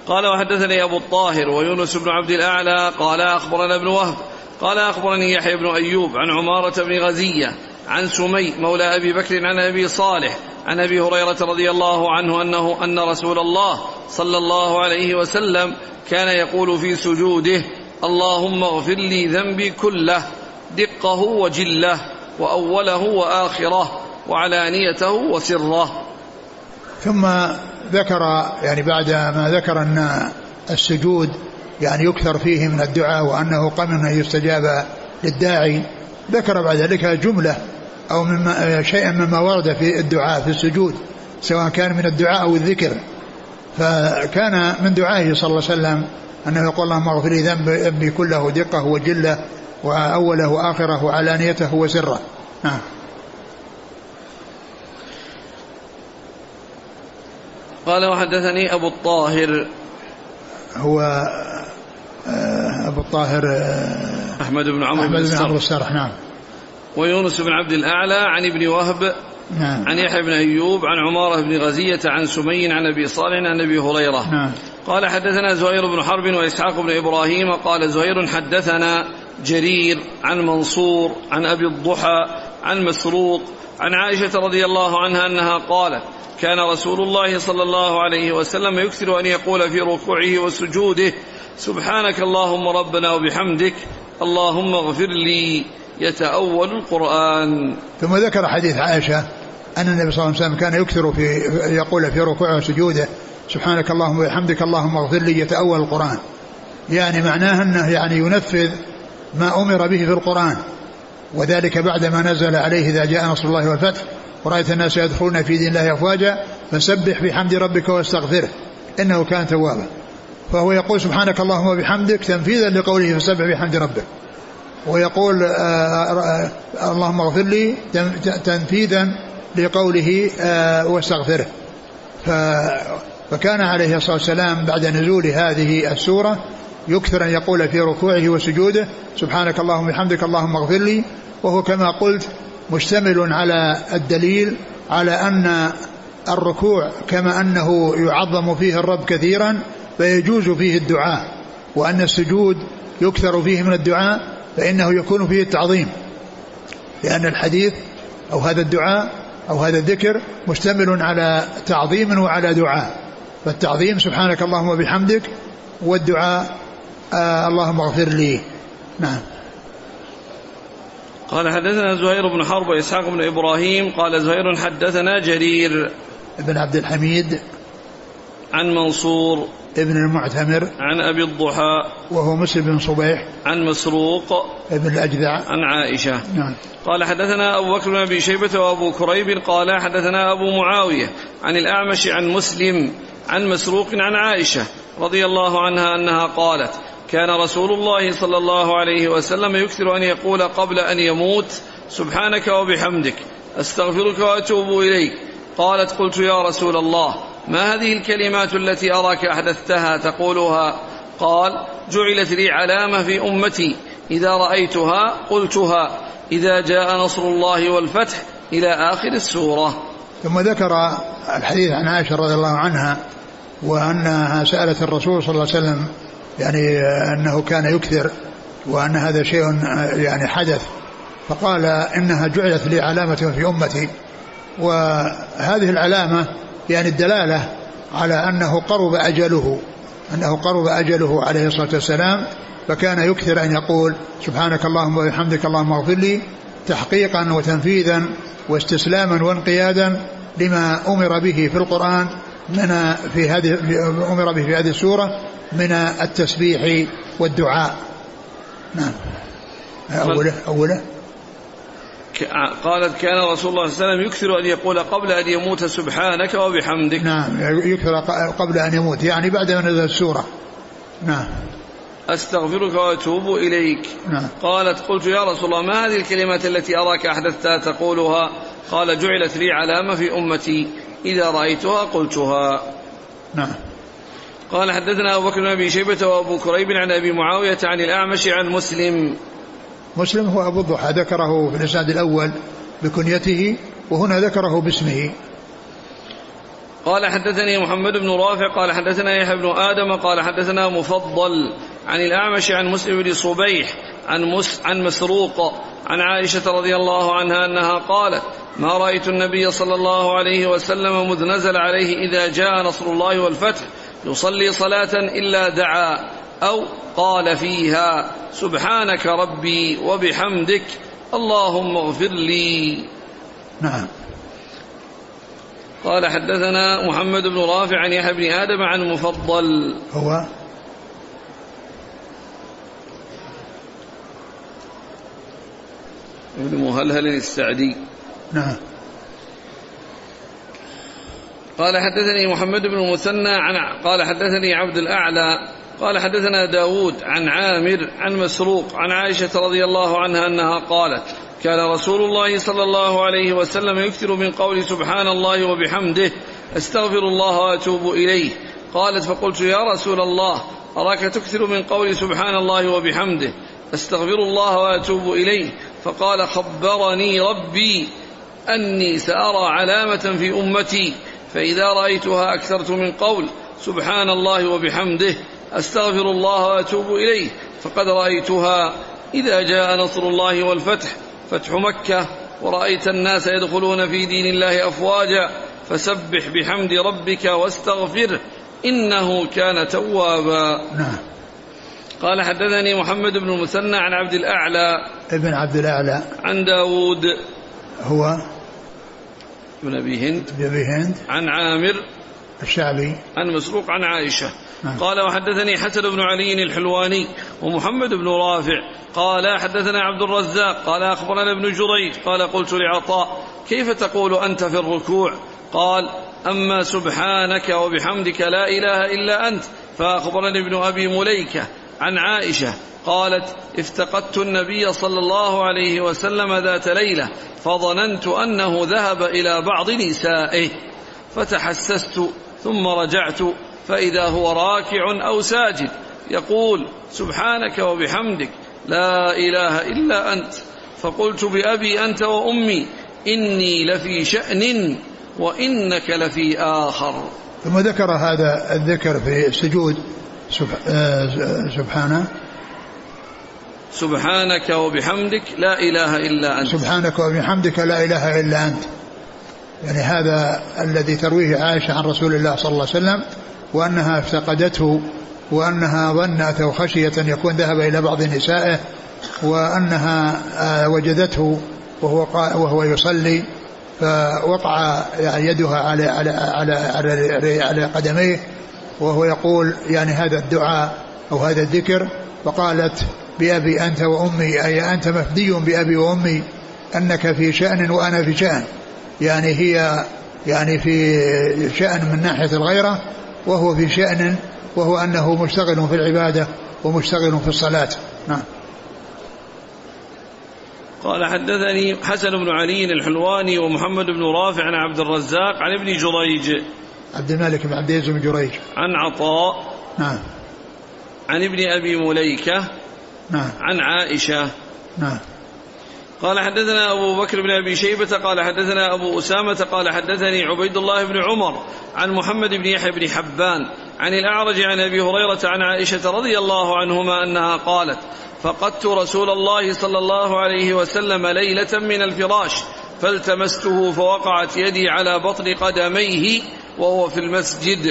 قال وحدثني أبو الطاهر ويونس بن عبد الأعلى قال أخبرنا ابن وهب قال أخبرني يحيى بن أيوب عن عمارة بن غزية عن سمي مولى أبي بكر عن أبي صالح عن أبي هريرة رضي الله عنه أن رسول الله صلى الله عليه وسلم كان يقول في سجوده: اللهم اغفر لي ذنبي كله دقه وجله وأوله وآخره وعلانيته وسره. ثم ذكر يعني بعد ما ذكر أن السجود يعني يكثر فيه من الدعاء وأنه قمن أن يستجاب للداعي، ذكر بعد ذلك جملة أو شيئا مما ورد في الدعاء في السجود سواء كان من الدعاء أو الذكر. فكان من دعائه صلى الله عليه وسلم أنه يقول: اللهم اغفر لي ذنبي كله دقه وجله وأوله وآخره وعلانيته وسره. قال وحدثني أبو الطاهر هو أبو الطاهر أحمد بن عمرو السرح. نعم. ويونس بن عبد الأعلى عن ابن وهب نعم. عن يحيى بن أيوب عن عمارة بن غزية عن سمي عن أبي صالح عن أبي هريرة. نعم. قال حدثنا زهير بن حرب وإسحاق بن إبراهيم قال زهير حدثنا جرير عن منصور عن أبي الضحى عن مسروق عن عائشة رضي الله عنها أنها قالت: كان رسول الله صلى الله عليه وسلم يكثر أن يقول في ركوعه وسجوده: سبحانك اللهم ربنا وبحمدك اللهم اغفر لي، يتأول القرآن. ثم ذكر حديث عائشة أن النبي صلى الله عليه وسلم كان يكثر يقول في ركوعه وسجوده: سبحانك اللهم وبحمدك اللهم اغفر لي، يتأول القرآن. يعني معناه أنه يعني ينفذ ما أمر به في القرآن، وذلك بعدما نزل عليه: إذا جاء نصر الله والفتح ورأيت الناس يدخلون في دين الله أفواجا فسبح بحمد ربك واستغفره إنه كان توابا. فهو يقول: سبحانك اللهم وبحمدك تنفيذا لقوله فسبح بحمد ربك، ويقول اللهم اغفر لي تنفيذا لقوله واستغفره. فكان عليه الصلاة والسلام بعد نزول هذه السورة يكثر أن يقول في ركوعه وسجوده: سبحانك اللهم وبحمدك اللهم اغفر لي، وهو كما قلت مشتمل على الدليل على أن الركوع كما أنه يعظم فيه الرب كثيرا فيجوز فيه الدعاء، وأن السجود يكثر فيه من الدعاء فإنه يكون فيه التعظيم، لأن الحديث أو هذا الدعاء أو هذا الذكر مشتمل على تعظيم وعلى دعاء. فالتعظيم سبحانك اللهم وبحمدك، والدعاء اللهم اغفر لي. نعم. قال حدثنا زهير بن حرب وإسحاق بن إبراهيم قال زهير حدثنا جرير بن عبد الحميد عن منصور ابن المعتمر عن أبي الضحى وهو مسلم بن صبيح عن مسروق ابن الأجدع عن عائشة. نعم. قال حدثنا أبو بكر بن أبي شيبة وأبو كريب قال حدثنا أبو معاوية عن الأعمش عن مسلم عن مسروق عن عائشة رضي الله عنها أنها قالت: كان رسول الله صلى الله عليه وسلم يكثر أن يقول قبل أن يموت: سبحانك وبحمدك أستغفرك وأتوب إليك. قالت: قلت يا رسول الله ما هذه الكلمات التي أراك أحدثتها تقولها؟ قال: جعلت لي علامة في أمتي إذا رأيتها قلتها إذا جاء نصر الله والفتح إلى آخر السورة. ثم ذكر الحديث عن عائشة رضي الله عنها وأنها سألت الرسول صلى الله عليه وسلم يعني أنه كان يكثر وأن هذا شيء يعني حدث، فقال: إنها جعلت لي علامة في أمتي. وهذه العلامة يعني الدلالة على أنه قرب أجله عليه الصلاة والسلام، فكان يكثر أن يقول: سبحانك اللهم وبحمدك اللهم اغفر لي، تحقيقا وتنفيذا واستسلاما وانقيادا لما أمر به في القرآن أمر به في هذه السورة من التسبيح والدعاء. نعم. أوله قالت: كان رسول الله صلى الله عليه وسلم يكثر أن يقول قبل أن يموت: سبحانك وبحمدك. نعم، يكثر قبل أن يموت يعني بعد ما نزل السورة. نعم. أستغفرك وأتوب إليك. نعم. قالت: قلت يا رسول الله ما هذه الكلمات التي أراك أحدثتها تقولها؟ قال: جعلت لي علامة في أمتي إذا رأيتها قلتها. نعم. قال حدثنا أبو بكر بن أبي شيبة وأبو كريب عن أبي معاوية عن الأعمش عن مسلم هو أبو الضحى، ذكره في الإسناد الأول بكنيته وهنا ذكره باسمه. قال حدثني محمد بن رافع قال حدثنا يحيى بن آدم قال حدثنا مفضل عن الأعمش عن مسلم بن صبيح عن مسروق عن عائشة رضي الله عنها أنها قالت ما رأيت النبي صلى الله عليه وسلم مذ نزل عليه إذا جاء نصر الله والفتح يصلي صلاة إلا دعا أو قال فيها سبحانك ربي وبحمدك اللهم اغفر لي. نعم. قال حدثنا محمد بن رافع عن يحيى بن آدم عن مفضل هو ابن مهلهل السعدي. نعم. قال حدثني محمد بن المثنى قال حدثني عبد الأعلى قال حدثنا داود عن عامر عن مسروق عن عائشة رضي الله عنها أنها قالت كان رسول الله صلى الله عليه وسلم يكثر من قول سبحان الله وبحمده أستغفر الله وأتوب إليه. قالت فقلت يا رسول الله أراك تكثر من قول سبحان الله وبحمده أستغفر الله وأتوب إليه. فقال خبرني ربي أني سأرى علامة في أمتي فإذا رأيتها أكثرت من قول سبحان الله وبحمده أستغفر الله وأتوب إليه فقد رأيتها إذا جاء نصر الله والفتح فتح مكة ورأيت الناس يدخلون في دين الله أفواجا فسبح بحمد ربك واستغفره إنه كان توابا. نعم. قال حدثني محمد بن المثنى عن عبد الأعلى ابن عبد الأعلى عن داود هو ابن أبي هند عن عامر الشعبي عن مسروق عن عائشة. نعم. قال وحدثني حسن بن علي الحلواني ومحمد بن رافع قال حدثنا عبد الرزاق قال أخبرنا ابن جريج قال قلت لعطاء كيف تقول أنت في الركوع؟ قال أما سبحانك وبحمدك لا إله إلا أنت. فأخبرني ابن أبي مليكة عن عائشة قالت افتقدت النبي صلى الله عليه وسلم ذات ليلة فظننت أنه ذهب إلى بعض نسائه فتحسست ثم رجعت فإذا هو راكع أو ساجد يقول سبحانك وبحمدك لا إله إلا أنت. فقلت بأبي أنت وأمي إني لفي شأن وإنك لفي آخر. ثم ذكر هذا الذكر في السجود سبحانك وبحمدك لا إله إلا أنت. سبحانك وبحمدك لا إله إلا أنت، يعني هذا الذي ترويه عائشة عن رسول الله صلى الله عليه وسلم وأنها افتقدته وأنها ظنت أو خشية أن يكون ذهب إلى بعض نسائه وأنها وجدته وهو يصلي فوقع يدها على قدميه وهو يقول يعني هذا الدعاء أو هذا الذكر، فقالت بأبي أنت وأمي أي أنت مفدي بأبي وأمي أنك في شأن وأنا في شأن، يعني هي يعني في شأن من ناحية الغيرة وهو في شأن وهو أنه مشتغل في العبادة ومشتغل في الصلاة. نعم. قال حدثني حسن بن علي الحلواني ومحمد بن رافع عن عبد الرزاق عن ابن جريج عبد الملك بن عبد العزيز بن جريج عن عطاء نعم عن ابن أبي مليكة نعم عن عائشة نعم. قال حدثنا أبو بكر بن أبي شيبة قال حدثنا أبو أسامة قال حدثني عبيد الله بن عمر عن محمد بن يحيى بن حبان عن الأعرج عن أبي هريرة عن عائشة رضي الله عنهما أنها قالت فقدت رسول الله صلى الله عليه وسلم ليلة من الفراش فالتمسته فوقعت يدي على بطن قدميه وهو في المسجد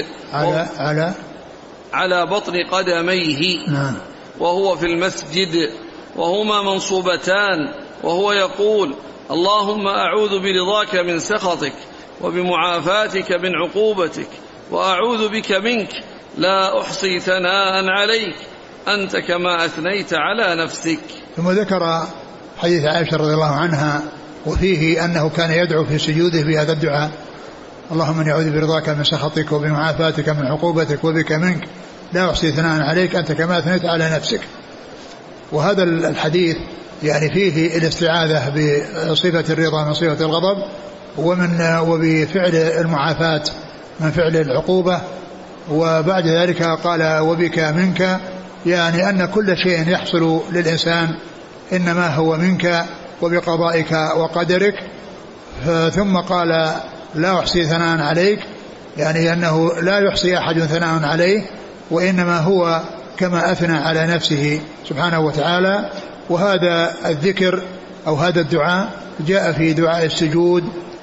على بطن قدميه نعم. وهو في المسجد وهما منصوبتان وهو يقول اللهم أعوذ برضاك من سخطك وبمعافاتك من عقوبتك وأعوذ بك منك لا أحصي ثناء عليك أنت كما أثنيت على نفسك. ثم ذكر حديث عائشة رضي الله عنها وفيه أنه كان يدعو في سجوده بهذا الدعاء اللهم إني أعوذ برضاك من سخطك وبمعافاتك من عقوبتك وبك منك لا أحصي ثناء عليك أنت كما أثنيت على نفسك. وهذا الحديث يعني فيه الاستعاذة بصفة الرضا من صفة الغضب وبفعل المعافاة من فعل العقوبة، وبعد ذلك قال وبك منك، يعني أن كل شيء يحصل للإنسان إنما هو منك وبقضائك وقدرك. ثم قال لا أحصي ثناء عليك، يعني أنه لا يحصي أحد ثناء عليه، وإنما هو كما أثنى على نفسه سبحانه وتعالى. وهذا الذكر أو هذا الدعاء جاء في دعاء السجود.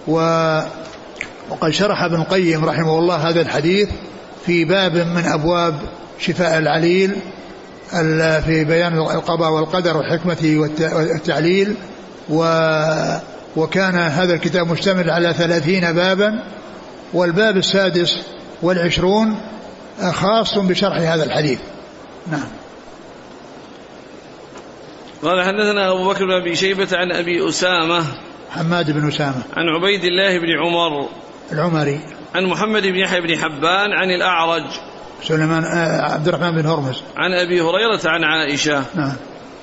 وقد شرح ابن القيم رحمه الله هذا الحديث في باب من أبواب شفاء العليل في بيان القضاء والقدر والحكمة والتعليل. وكان هذا الكتاب مشتمل على 30 بابا، والباب 26 خاص بشرح هذا الحديث. نعم. قال حدثنا أبو بكر بن أبي شيبة عن أبي أسامة حماد بن أسامة عن عبيد الله بن عمر العمري عن محمد بن يحيى بن حبان عن الأعرج سليمان عبد الرحمن بن هرمز عن أبي هريرة عن عائشة. نعم.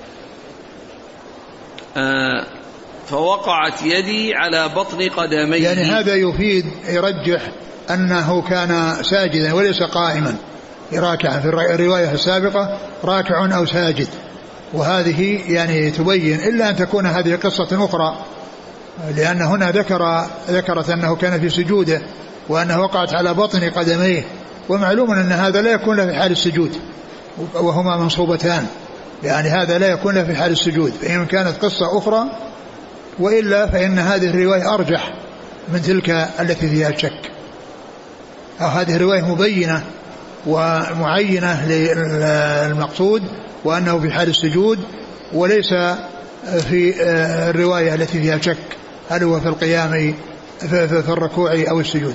فوقعت يدي على بطن قدمي. يعني هذا يفيد يرجح أنه كان ساجدا وليس قائما راكعا. في الرواية السابقة راكع أو ساجد، وهذه يعني تبين إلا أن تكون هذه قصة أخرى، لأن هنا ذكرت أنه كان في سجوده وأنه وقعت على بطن قدميه، ومعلوم أن هذا لا يكون له في حال السجود وهما منصوبتان، يعني هذا لا يكون له في حال السجود، فإن كانت قصة أخرى، وإلا فإن هذه الرواية أرجح من تلك التي فيها الشك، أو هذه الرواية مبينة ومعينة للمقصود وأنه في حال السجود، وليس في الرواية التي فيها شك هل هو في القيام في الركوع أو السجود.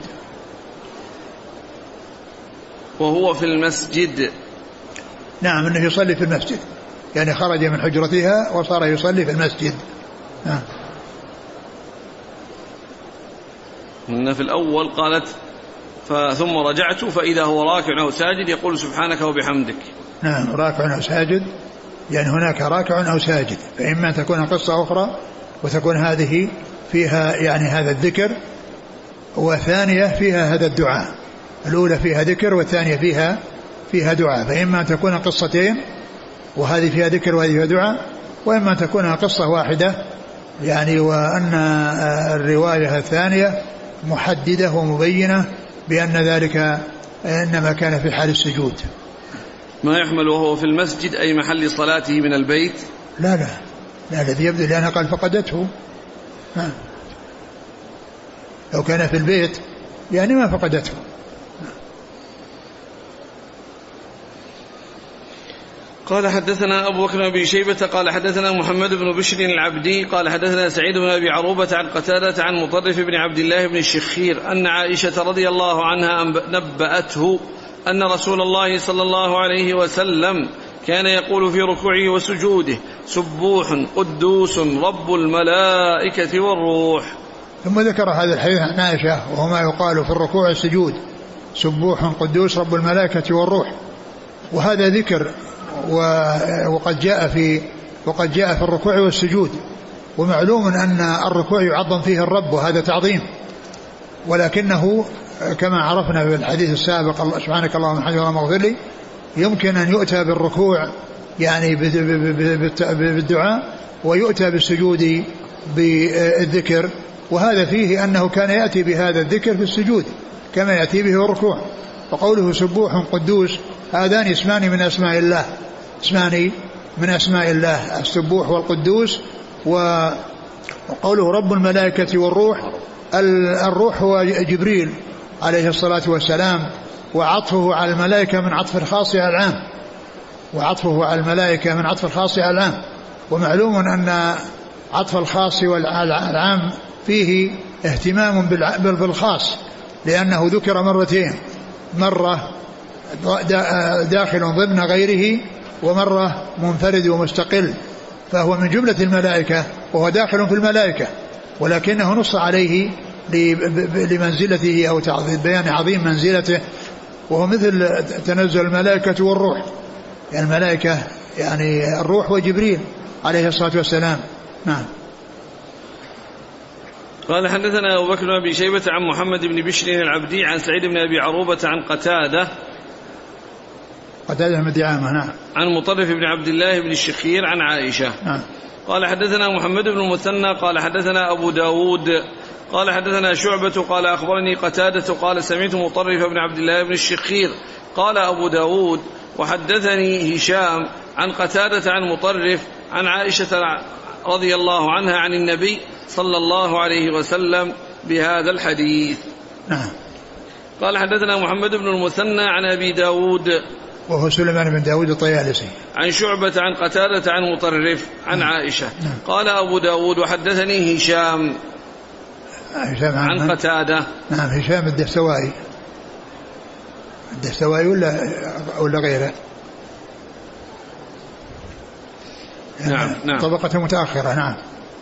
وهو في المسجد. نعم، أنه يصلي في المسجد، يعني خرج من حجرتها وصار يصلي في المسجد. إن في الأول قالت ثم رجعت فإذا هو راكع أو ساجد يقول سبحانك وبحمدك. نعم، راكع أو ساجد، يعني هناك راكع أو ساجد، فإما تكون قصة أخرى وتكون هذه فيها يعني هذا الذكر، وثانية فيها هذا الدعاء، الأولى فيها ذكر والثانية فيها دعاء، فإما تكون قصتين وهذه فيها ذكر وهذه فيها دعاء، وإما تكون قصة واحدة، يعني وأن الرواية الثانية محددة ومبينة بأن ذلك إنما كان في حال السجود. ما يحمل وهو في المسجد أي محل صلاته من البيت؟ لا الذي يبدو لأنها قال فقدته. لو كان في البيت يعني ما فقدته. قال حدثنا أبو بكر بن أبي شيبة قال حدثنا محمد بن بشر العبدي قال حدثنا سعيد بن أبي عروبة عن قتادة عن مطرف بن عبد الله بن الشخير أن عائشة رضي الله عنها نبأته أن رسول الله صلى الله عليه وسلم كان يقول في ركوعه وسجوده سبوح قدوس رب الملائكة والروح. ثم ذكر هذا الحديث عن عائشة وهو ما يقال في الركوع والسجود سبوح قدوس رب الملائكة والروح، وهذا ذكر وقد جاء في الركوع والسجود، ومعلوم أن الركوع يعظم فيه الرب وهذا تعظيم، ولكنه كما عرفنا في الحديث السابق سبحانك اللهم وبحمدك اللهم اغفر لي، يمكن أن يؤتى بالركوع يعني بالدعاء، ويؤتى بالسجود بالذكر، وهذا فيه أنه كان يأتي بهذا الذكر في السجود كما يأتي به الركوع. وقوله سبوح قدوس هذان اسمان من أسماء الله، اسمان من أسماء الله السبوح والقدوس. وقوله رب الملائكة والروح، الروح هو جبريل عليه الصلاة والسلام، وعطفه على الملائكة من عطف الخاص على العام، وعطفه على الملائكة من عطف الخاص على العام، ومعلوم أن عطف الخاص والعام فيه اهتمام بالخاص، لأنه ذكر مرتين، مرة داخل ضمن غيره ومرة منفرد ومستقل، فهو من جملة الملائكة وهو داخل في الملائكة، ولكنه نص عليه لمنزلته أو بيان عظيم منزلته، وهو مثل تنزل الملائكة والروح، يعني الملائكة يعني الروح وجبريل عليه الصلاة والسلام. نعم. قال حدثنا أبو بكر بن أبي شيبة عن محمد بن بشر العبدي عن سعيد بن أبي عروبة عن قتادة بن دعامة نعم عن مطرف بن عبد الله بن الشخير عن عائشة. نعم. قال حدثنا محمد بن المثنى قال حدثنا أبو داود قال حدثنا شعبة قال أخبرني قتادة قال سمعت مطرف بن عبد الله بن الشخير قال أبو داود وحدثني هشام عن قتادة عن مطرف عن عائشة رضي الله عنها عن النبي صلى الله عليه وسلم بهذا الحديث. نعم. قال حدثنا محمد بن المثنى عن أبي داود وهو سليمان بن داود الطيالسي عن شعبة عن قتادة عن مطرف عن عائشة. قال أبو داود وحدثني هشام عن قتادة. نعم. هشام الدستوائي ولا غيره؟ نعم. طبقة متأخرة. نعم.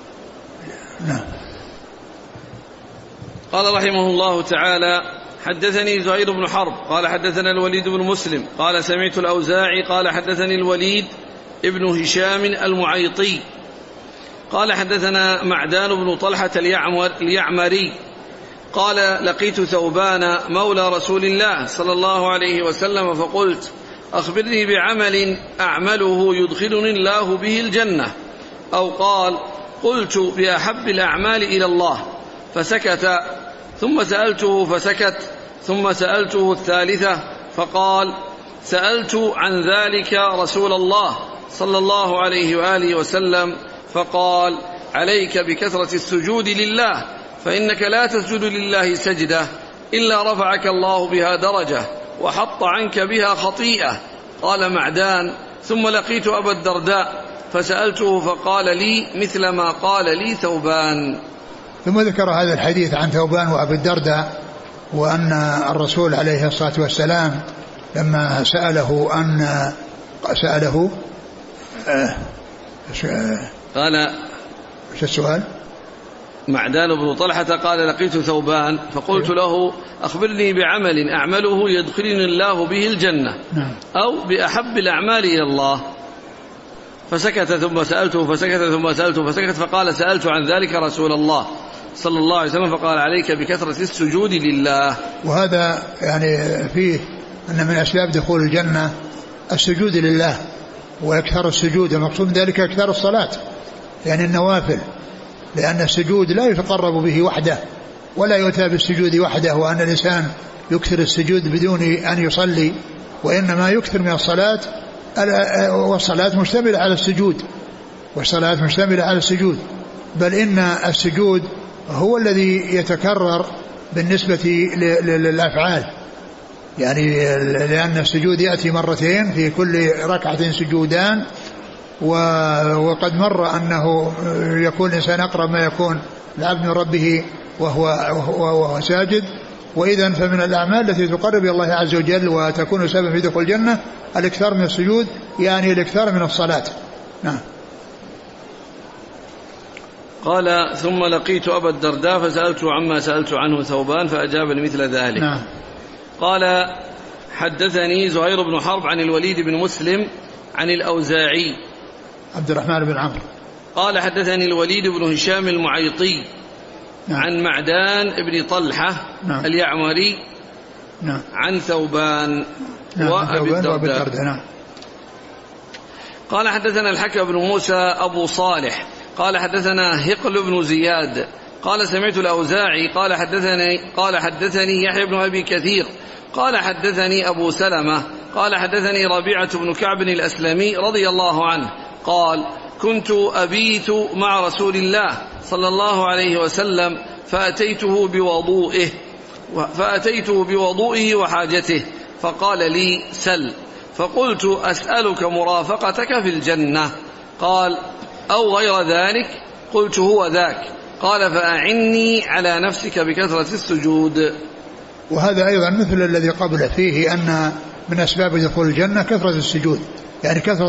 قال رحمه الله تعالى حدثني زهير بن حرب قال حدثنا الوليد بن مسلم قال سمعت الأوزاعي قال حدثني الوليد ابن هشام المعيطي قال حدثنا معدان بن طلحة اليعمري قال لقيت ثوبان مولى رسول الله صلى الله عليه وسلم فقلت أخبرني بعمل أعمله يدخلني الله به الجنة، أو قال قلت بأحب الأعمال إلى الله، فسكت، ثم سألته فسكت، ثم سألته الثالثة فقال سألت عن ذلك رسول الله صلى الله عليه وآله وسلم فقال عليك بكثرة السجود لله، فإنك لا تسجد لله سجدة إلا رفعك الله بها درجة وحط عنك بها خطيئة. قال معدان ثم لقيت أبا الدرداء فسألته فقال لي مثل ما قال لي ثوبان. ثم ذكر هذا الحديث عن ثوبان وأبي الدرداء، وأن الرسول عليه الصلاة والسلام لما سأله قال ايش السؤال؟ معدان بن طلحة قال لقيت ثوبان فقلت له أخبرني بعمل أعمله يدخلني الله به الجنة، أو بأحب الأعمال إلى الله، فسكت ثم سألته فسكت ثم سألته فسكت، فقال سألت عن ذلك رسول الله صلى الله عليه وسلم فقال عليك بكثرة السجود لله. وهذا يعني فيه أن من أسباب دخول الجنة السجود لله وإكثار السجود، المقصود من ذلك إكثار الصلاة يعني النوافل، لأن السجود لا يتقرب به وحده ولا يؤتى بالسجود وحده، وأن الإنسان يكثر السجود بدون أن يصلي، وإنما يكثر من الصلاة، والصلاة مشتملة على السجود، بل إن السجود هو الذي يتكرر بالنسبة للأفعال، يعني لأن السجود يأتي مرتين في كل ركعة سجودان، وقد مر أنه يكون الإنسان أقرب ما يكون العبد من ربه وهو ساجد. وإذا فمن الأعمال التي تقرب الله عز وجل وتكون سببا في دخول الجنة الإكثار من السجود، يعني الإكثار من الصلاة. نعم. قال ثم لقيت أبا الدرداء فسألته عما سألت عنه ثوبان فأجاب مثل ذلك. نعم. قال حدثني زهير بن حرب عن الوليد بن مسلم عن الأوزاعي عبد الرحمن بن عمرو قال حدثني الوليد بن هشام المعيطي عن معدان بن طلحة اليعمري عن ثوبان وأبي الدرداء. قال حدثنا الحكم بن موسى أبو صالح قال حدثنا هقل بن زياد قال سمعت الأوزاعي قال حدثني يحيى بن أبي كثير قال حدثني أبو سلمة قال حدثني ربيعة بن كعب الأسلمي رضي الله عنه قال كنت أبيت مع رسول الله صلى الله عليه وسلم فأتيته بوضوئه وحاجته فقال لي سل، فقلت أسألك مرافقتك في الجنة، قال أو غير ذلك، قلت هو ذاك، قال فأعني على نفسك بكثرة السجود. وهذا أيضا مثل الذي قبل فيه أن من أسباب دخول الجنة كثرة السجود، يعني كثرة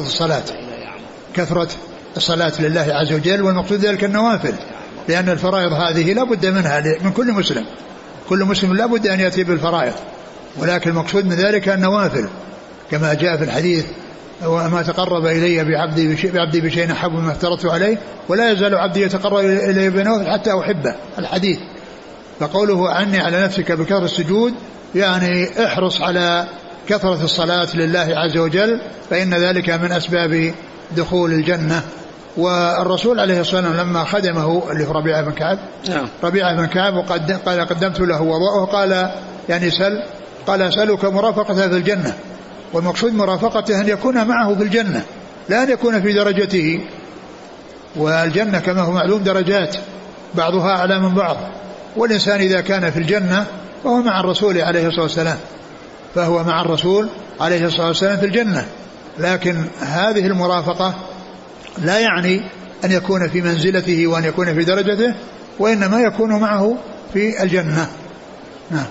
الصلاة لله عز وجل، والمقصود ذلك النوافل، لأن الفرائض هذه لا بد منها من كل مسلم لا بد أن يأتي بالفرائض، ولكن المقصود من ذلك النوافل كما جاء في الحديث وما تقرب إلي بعبدي بشيء أحب مما افترضت عليه ولا يزال عبدي يتقرب إلي بنوافل حتى أحبه الحديث. فقوله عني على نفسك بكثرة السجود يعني احرص على كثرة الصلاة لله عز وجل، فإن ذلك من أسباب دخول الجنة. والرسول عليه الصلاة والسلام لما خدمه اللي هو ربيعة بن كعب، ربيعة بن كعب قال قدمت له وضوءه، قال يعني قال أسألك مرافقته في الجنة، والمقصود مرافقته أن يكون معه في الجنة لا أن يكون في درجته، والجنة كما هو معلوم درجات بعضها أعلى من بعض، والإنسان إذا كان في الجنة فهو مع الرسول عليه الصلاة والسلام، فهو مع الرسول عليه الصلاة والسلام في الجنة. لكن هذه المرافقة لا يعني أن يكون في منزلته وأن يكون في درجته، وإنما يكون معه في الجنة. نعم.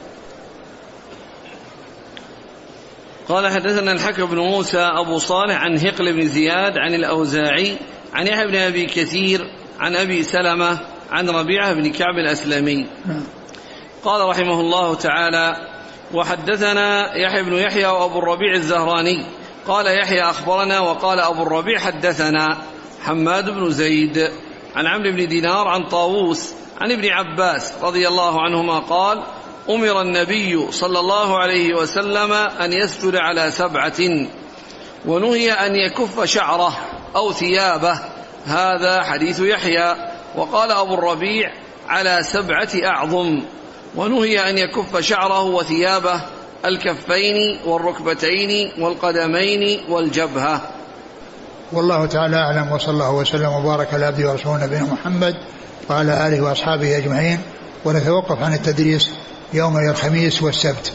قال حدثنا الحكم بن موسى أبو صالح عن هقل بن زياد عن الأوزاعي عن يحيى بن أبي كثير عن أبي سلمة عن ربيعة بن كعب الأسلمي. قال رحمه الله تعالى: وحدثنا يحيى بن يحيى وأبو الربيع الزهراني قال يحيى أخبرنا، وقال أبو الربيع حدثنا حماد بن زيد عن عمرو بن دينار عن طاووس عن ابن عباس رضي الله عنهما قال: أمر النبي صلى الله عليه وسلم أن يسجد على 7، ونهي أن يكف شعره أو ثيابه. هذا حديث يحيى. وقال أبو الربيع: على 7 أعظم، ونهي أن يكف شعره وثيابه الكفين والركبتين والقدمين والجبهة. والله تعالى أعلم، وصلى الله وسلم وبارك على عبده ورسوله نبينا محمد وعلى آله وأصحابه أجمعين. ونتوقف عن التدريس يوم الخميس والسبت.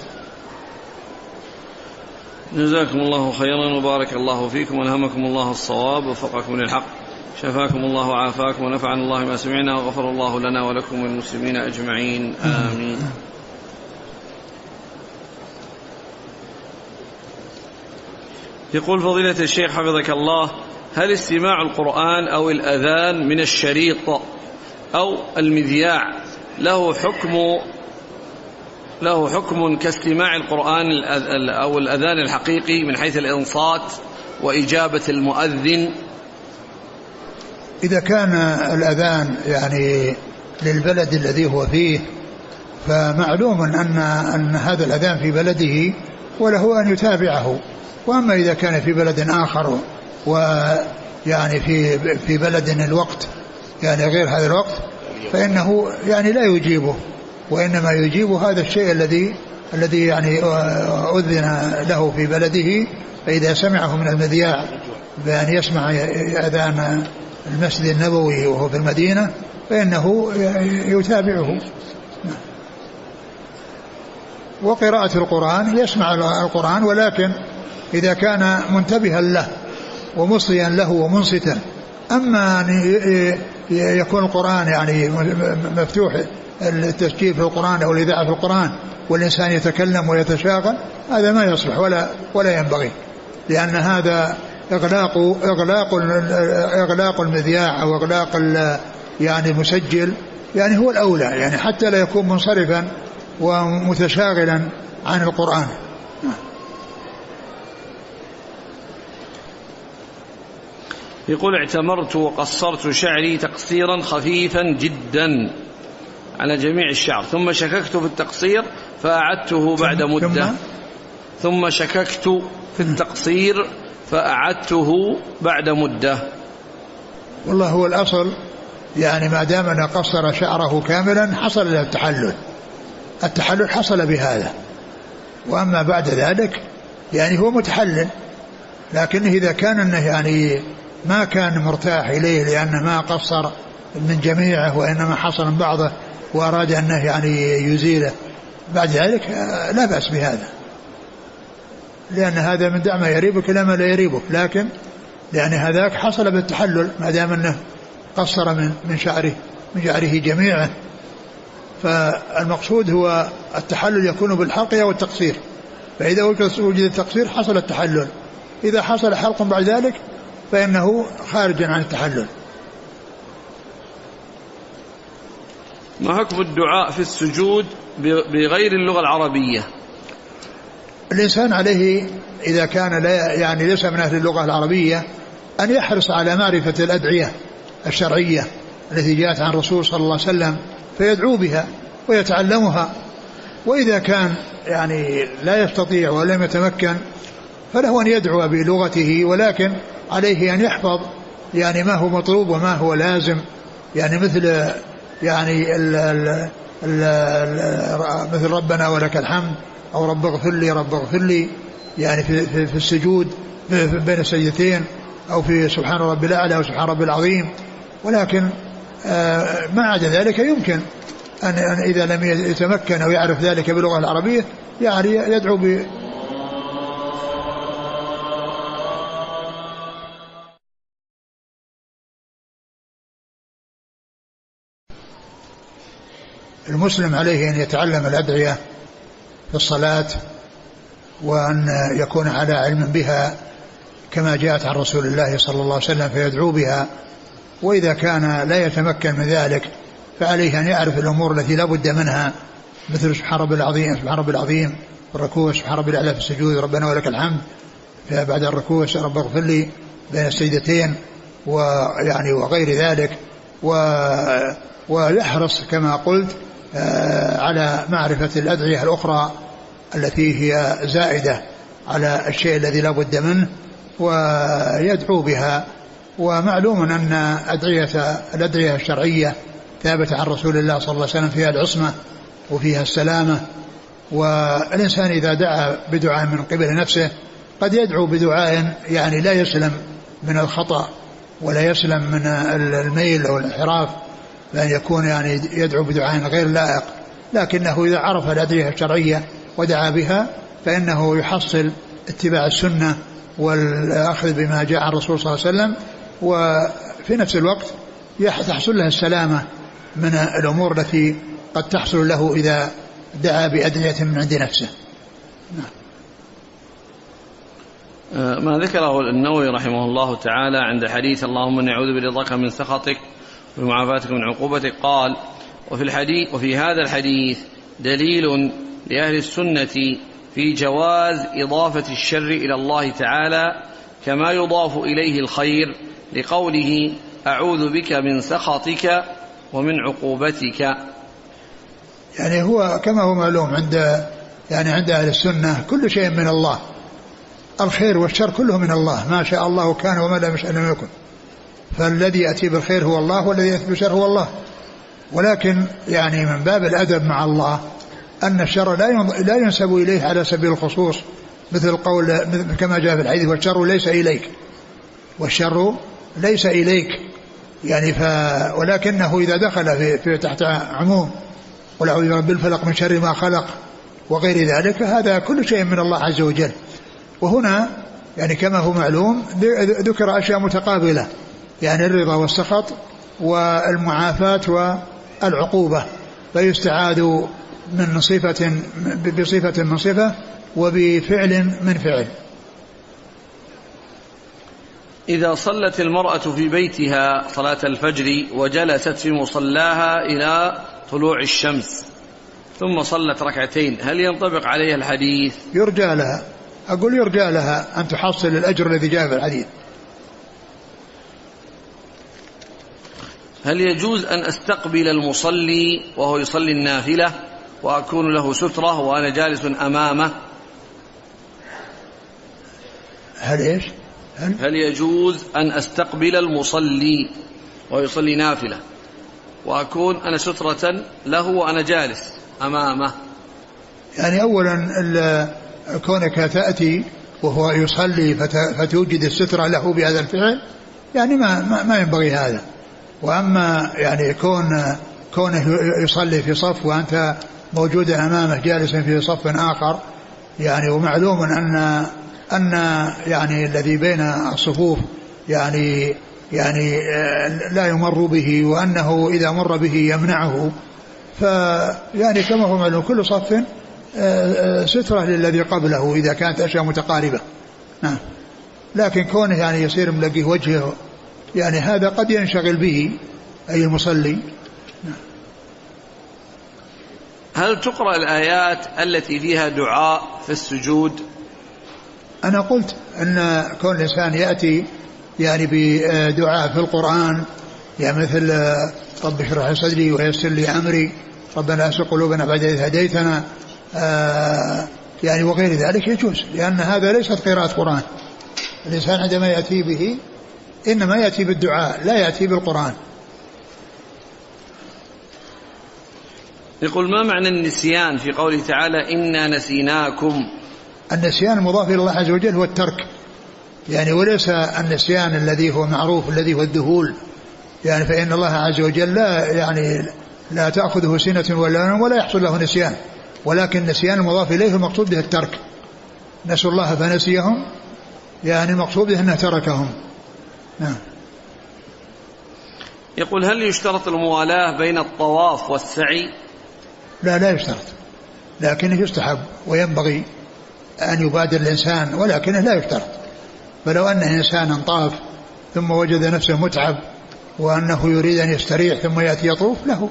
جزاكم الله خيرا وبارك الله فيكم وألهمكم الله الصواب ووفقكم للحق، شفاكم الله وعافاكم ونفعنا الله ما سمعنا، وغفر الله لنا ولكم والمسلمين أجمعين، آمين. يقول فضيلة الشيخ حفظك الله: هل استماع القرآن أو الأذان من الشريط أو المذياع له حكم كاستماع القرآن أو الأذان الحقيقي من حيث الإنصات وإجابة المؤذن؟ إذا كان الأذان يعني للبلد الذي هو فيه فمعلوم أن هذا الأذان في بلده وله أن يتابعه. وأما إذا كان في بلد آخر ويعني في بلد الوقت يعني غير هذا الوقت فإنه يعني لا يجيبه، وإنما يجيب هذا الشيء الذي يعني أذن له في بلده. فإذا سمعه من المذياع بأن يسمع أذان المسجد النبوي وهو في المدينة فإنه يتابعه. وقراءة القرآن يسمع القرآن، ولكن إذا كان منتبها له ومصغيا له ومنصتا. أما أن يكون القرآن يعني مفتوح التسجيل في القرآن أو الإذاعة في القرآن والإنسان يتكلم ويتشاغل، هذا ما يصلح ولا ينبغي، لأن هذا إغلاق المذياع أو إغلاق يعني المسجل يعني هو الأولى، يعني حتى لا يكون منصرفا ومتشاغلا عن القرآن. يقول: اعتمرت وقصرت شعري تقصيرا خفيفا جدا على جميع الشعر، ثم شككت في التقصير فأعدته بعد مدة. ثم شككت في التقصير فأعدته بعد مدة. والله هو الأصل يعني ما دام أن قصر شعره كاملا حصل له التحلل حصل بهذا. وأما بعد ذلك يعني هو متحلل، لكنه إذا كان أنه يعني ما كان مرتاح إليه لأنه ما قصر من جميعه وإنما حصل من بعضه وأراد أنه يعني يزيله بعد ذلك لا بأس بهذا، لأن هذا من دع ما يريبك إلى ما لا يريبك. لكن لأن هذاك حصل بالتحلل ما دام أنه قصر من شعره جميعه. فالمقصود هو التحلل يكون بالحلق أو التقصير، فإذا وجد التقصير حصل التحلل. إذا حصل حلق بعد ذلك فإنه خارج عن التحلل. ما حكم الدعاء في السجود بغير اللغة العربية؟ الإنسان عليه إذا كان يعني ليس من أهل اللغة العربية أن يحرص على معرفة الأدعية الشرعية التي جاءت عن الرسول صلى الله عليه وسلم فيدعو بها ويتعلمها. وإذا كان يعني لا يستطيع ولم يتمكن فله أن يدعو بلغته، ولكن عليه أن يحفظ يعني ما هو مطلوب وما هو لازم، يعني مثل يعني مثل ربنا ولك الحمد، أو رب اغفر لي رب اغفر لي، يعني في السجود بين السجدتين، أو في سبحان ربي الأعلى وسبحان ربي العظيم. ولكن ما عدا ذلك يمكن أن إذا لم يتمكن أو يعرف ذلك باللغة العربية يعني يدعو المسلم عليه أن يتعلم الأدعية في الصلاة، وأن يكون على علم بها كما جاءت عن رسول الله صلى الله عليه وسلم فيدعو بها. وإذا كان لا يتمكن من ذلك فعليه أن يعرف الأمور التي لا بد منها، مثل سبحان ربي العظيم، سبحان ربي العظيم في الركوع، سبحان ربي الأعلى في السجود، ربنا ولك الحمد بعد الركوع، رب اغفر لي بين السجدتين، ويعني وغير ذلك. ويحرص كما قلت على معرفة الأدعية الأخرى التي هي زائدة على الشيء الذي لا بد منه ويدعو بها. ومعلوم أن الأدعية الشرعية ثابتة عن رسول الله صلى الله عليه وسلم فيها العصمة وفيها السلامة. والإنسان إذا دعا بدعاء من قبل نفسه قد يدعو بدعاء يعني لا يسلم من الخطأ ولا يسلم من الميل أو الانحراف، لأن يكون يعني يدعو بدعاء غير لائق. لكنه إذا عرف الأدعية الشرعية ودعا بها فإنه يحصل اتباع السنة والأخذ بما جاء عن الرسول صلى الله عليه وسلم، وفي نفس الوقت تحصل له السلامة من الأمور التي قد تحصل له إذا دعا بأدعية من عند نفسه. ما ذكره النووي رحمه الله تعالى عند حديث اللهم إني أعوذ برضاك من سخطك ومعافاتك من عقوبتك، قال وفي هذا الحديث دليل لأهل السنة في جواز إضافة الشر إلى الله تعالى كما يضاف إليه الخير، لقوله أعوذ بك من سخطك ومن عقوبتك. يعني هو كما هو معلوم عند أهل السنة كل شيء من الله، الخير والشر كله من الله، ما شاء الله كان وما لم يشأ لم يكن. فالذي يأتي بالخير هو الله والذي يأتي بالشر هو الله. ولكن يعني من باب الأدب مع الله أن الشر لا ينسب إليه على سبيل الخصوص، مثل القول كما جاء في الحديث والشر ليس إليك، والشر ليس إليك يعني ولكنه إذا دخل في تحت عموم قل أعوذ برب الفلق من شر ما خلق وغير ذلك، هذا كل شيء من الله عز وجل. وهنا يعني كما هو معلوم ذكر أشياء متقابلة، يعني الرضا والسخط والمعافاة والعقوبة، فيستعاذ من بصفة من صفة وبفعل من فعل. إذا صلت المرأة في بيتها صلاة الفجر وجلست في مصلاها إلى طلوع الشمس ثم صلت ركعتين، هل ينطبق عليها الحديث؟ يرجى لها، أقول يرجى لها أن تحصل الأجر الذي جاء في الحديث. هل يجوز أن أستقبل المصلي وهو يصلي النافلة وأكون له سترة وأنا جالس أمامه؟ هل يجوز أن أستقبل المصلي ويصلي نافلة وأكون أنا سترة له وأنا جالس أمامه؟ يعني أولا كونك تأتي وهو يصلي فتوجد السترة له بهذا الفعل يعني ما ينبغي هذا. وأما يعني كونه يصلي في صف وأنت موجود أمامه جالسا في صف آخر، يعني ومعلوم أن يعني الذي بين الصفوف يعني لا يمر به، وأنه إذا مر به يمنعه، فيعني كما هو معلوم كل صف سترة للذي قبله إذا كانت أشياء متقاربة. نعم. لكن كونه يعني يصير ملقي وجهه يعني هذا قد ينشغل به أي المصلي. هل تقرأ الآيات التي فيها دعاء في السجود؟ أنا قلت أن كون الإنسان يأتي يعني بدعاء في القرآن، يعني مثل رب اشرح لي صدري ويسر لي أمري، ربنا لا تزغ قلوبنا بعد إذ هديتنا، يعني وغير ذلك يجوز، لأن هذا ليست قراءة قرآن. الإنسان عندما يأتي به إنما يأتي بالدعاء لا يأتي بالقرآن. يقول ما معنى النسيان في قوله تعالى إنا نسيناكم؟ النسيان المضاف إلى الله عز وجل هو الترك يعني، وليس النسيان الذي هو معروف الذي هو الذهول يعني، فإن الله عز وجل لا تأخذه سنة ولا يحصل له نسيان، ولكن النسيان المضاف إليه المقصود به الترك. نسوا الله فنسيهم يعني المقصود به أنه تركهم. نعم. يقول هل يشترط الموالاة بين الطواف والسعي؟ لا يشترط، لكنه يستحب وينبغي أن يبادر الإنسان، ولكنه لا يشترط. فلو أن إنسانا طاف ثم وجد نفسه متعب وأنه يريد أن يستريح ثم يأتي يطوف له.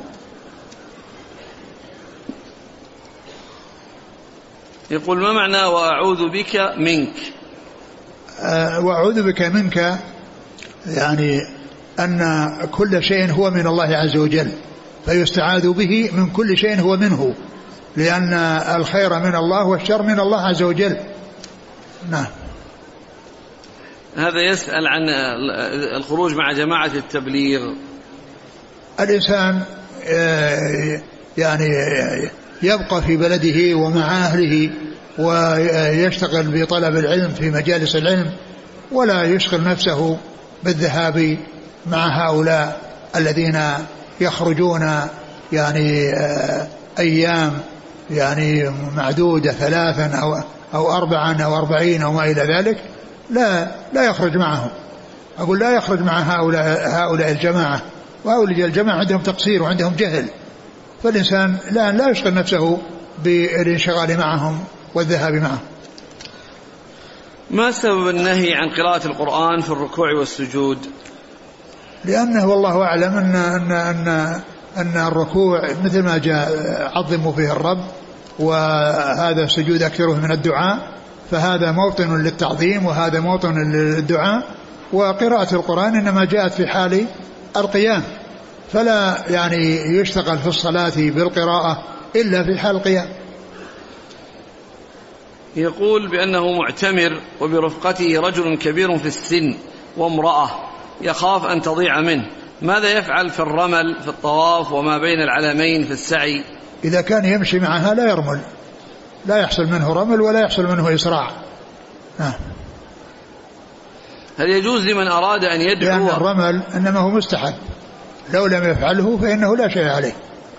يقول ما معنى وأعوذ بك منك؟ وأعوذ بك منك يعني أن كل شيء هو من الله عز وجل، فيستعاذ به من كل شيء هو منه، لأن الخير من الله والشر من الله عز وجل. نعم. هذا يسأل عن الخروج مع جماعة التبليغ. الإنسان يعني يبقى في بلده ومع أهله ويشتغل بطلب العلم في مجالس العلم، ولا يشغل نفسه بالذهاب مع هؤلاء الذين يخرجون يعني أيام يعني معدودة 3 أو 4 أو 40 أو ما إلى ذلك. لا يخرج معهم. أقول لا يخرج مع هؤلاء الجماعة، وهؤلاء الجماعة عندهم تقصير وعندهم جهل، فالإنسان لا يشغل نفسه بالانشغال معهم والذهاب معهم. ما سبب النهي عن قراءة القرآن في الركوع والسجود؟ لأنه والله أعلم أن الركوع مثل ما جاء عظموا فيه الرب، وهذا السجود أكثره من الدعاء، فهذا موطن للتعظيم وهذا موطن للدعاء. وقراءة القرآن إنما جاءت في حال القيام، فلا يعني يشتغل في الصلاة بالقراءة إلا في حال القيام. يقول بأنه معتمر وبرفقته رجل كبير في السن وامرأة يخاف أن تضيع منه، ماذا يفعل في الرمل في الطواف وما بين العلمين في السعي؟ إذا كان يمشي معها لا يرمل، لا يحصل منه رمل ولا يحصل منه إسراع. هل يجوز لمن أراد أن يدعو؟ لأن الرمل إنما هو مستحب، لو لم يفعله فإنه لا شيء عليه.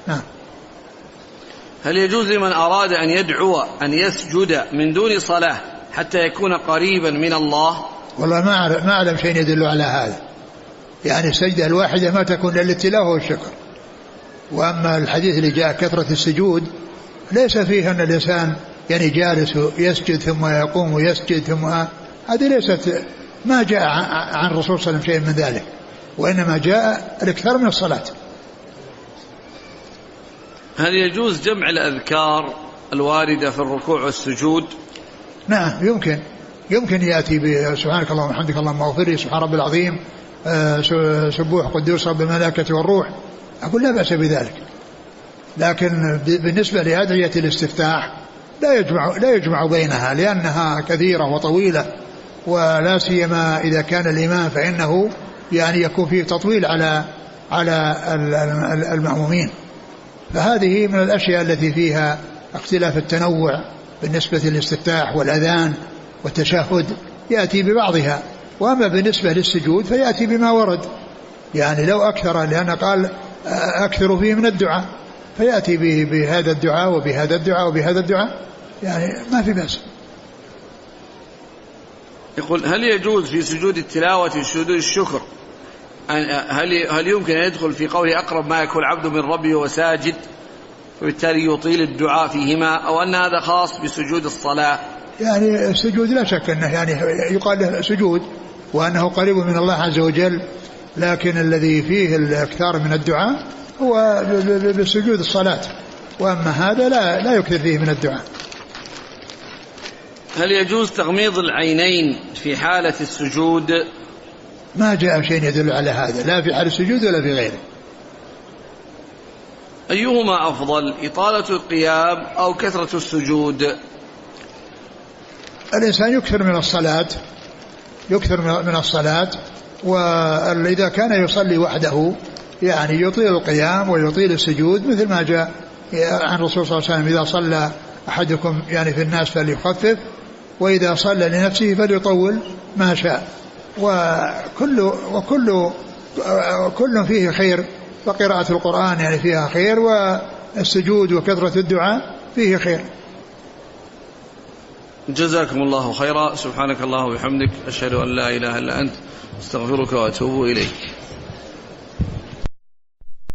هل يجوز لمن أراد أن يدعو أن يسجد من دون صلاة حتى يكون قريبا من الله؟ والله ما أعلم شيء يدل على هذا، يعني السجدة الواحدة ما تكون إلا التلاوة والشكر. وأما الحديث اللي جاء كثرة السجود ليس فيه أن الإنسان يعني جالس يسجد ثم يقوم ويسجد ثم هذه ليست، ما جاء عن الرسول صلى الله عليه وسلم شيء من ذلك، وإنما جاء الإكثار من الصلاة. هل يجوز جمع الأذكار الواردة في الركوع والسجود؟ نعم يمكن يأتي بسبحانك اللهم وبحمدك اللهم اغفر لي، سبحان ربي العظيم، سبوح قدوس رب الملائكة والروح، أقول لا بأس بذلك. لكن بالنسبة لأدعية الاستفتاح لا يجمع بينها، لأنها كثيرة وطويلة، ولا سيما إذا كان الإمام فإنه يعني يكون فيه تطويل على المأمومين. فهذه من الأشياء التي فيها اختلاف التنوع بالنسبة للاستفتاح والأذان والتشهد يأتي ببعضها، وأما بالنسبة للسجود فيأتي بما ورد، يعني لو أكثر، لأن قال أكثر فيه من الدعاء، فيأتي بهذا الدعاء وبهذا الدعاء وبهذا الدعاء، يعني ما في بأس. يقول هل يجوز في سجود التلاوة وسجود الشكر هل يمكن أن يدخل في قوله أقرب ما يكون العبد من ربه وساجد، وبالتالي يطيل الدعاء فيهما، أو أن هذا خاص بسجود الصلاة؟ يعني السجود لا شك أنه يعني يقال له سجود وأنه قريب من الله عز وجل، لكن الذي فيه الأكثر من الدعاء هو بسجود الصلاة، وأما هذا لا يكثر فيه من الدعاء. هل يجوز تغميض العينين في حالة السجود؟ ما جاء شيء يدل على هذا، لا في حال السجود ولا في غيره. أيهما أفضل، إطالة القيام أو كثرة السجود؟ الإنسان يكثر من الصلاة وإذا كان يصلي وحده يعني يطيل القيام ويطيل السجود مثل ما جاء عن الرسول صلى الله عليه وسلم: إذا صلى أحدكم يعني في الناس فليخفف، وإذا صلى لنفسه فليطول ما شاء. وكل فيه خير، فقراءة القرآن يعني فيها خير، والسجود وكثرة الدعاء فيه خير. جزاكم الله خيرا. سبحانك اللهم وبحمدك، أشهد أن لا إله إلا أنت، استغفرك وأتوب إليك.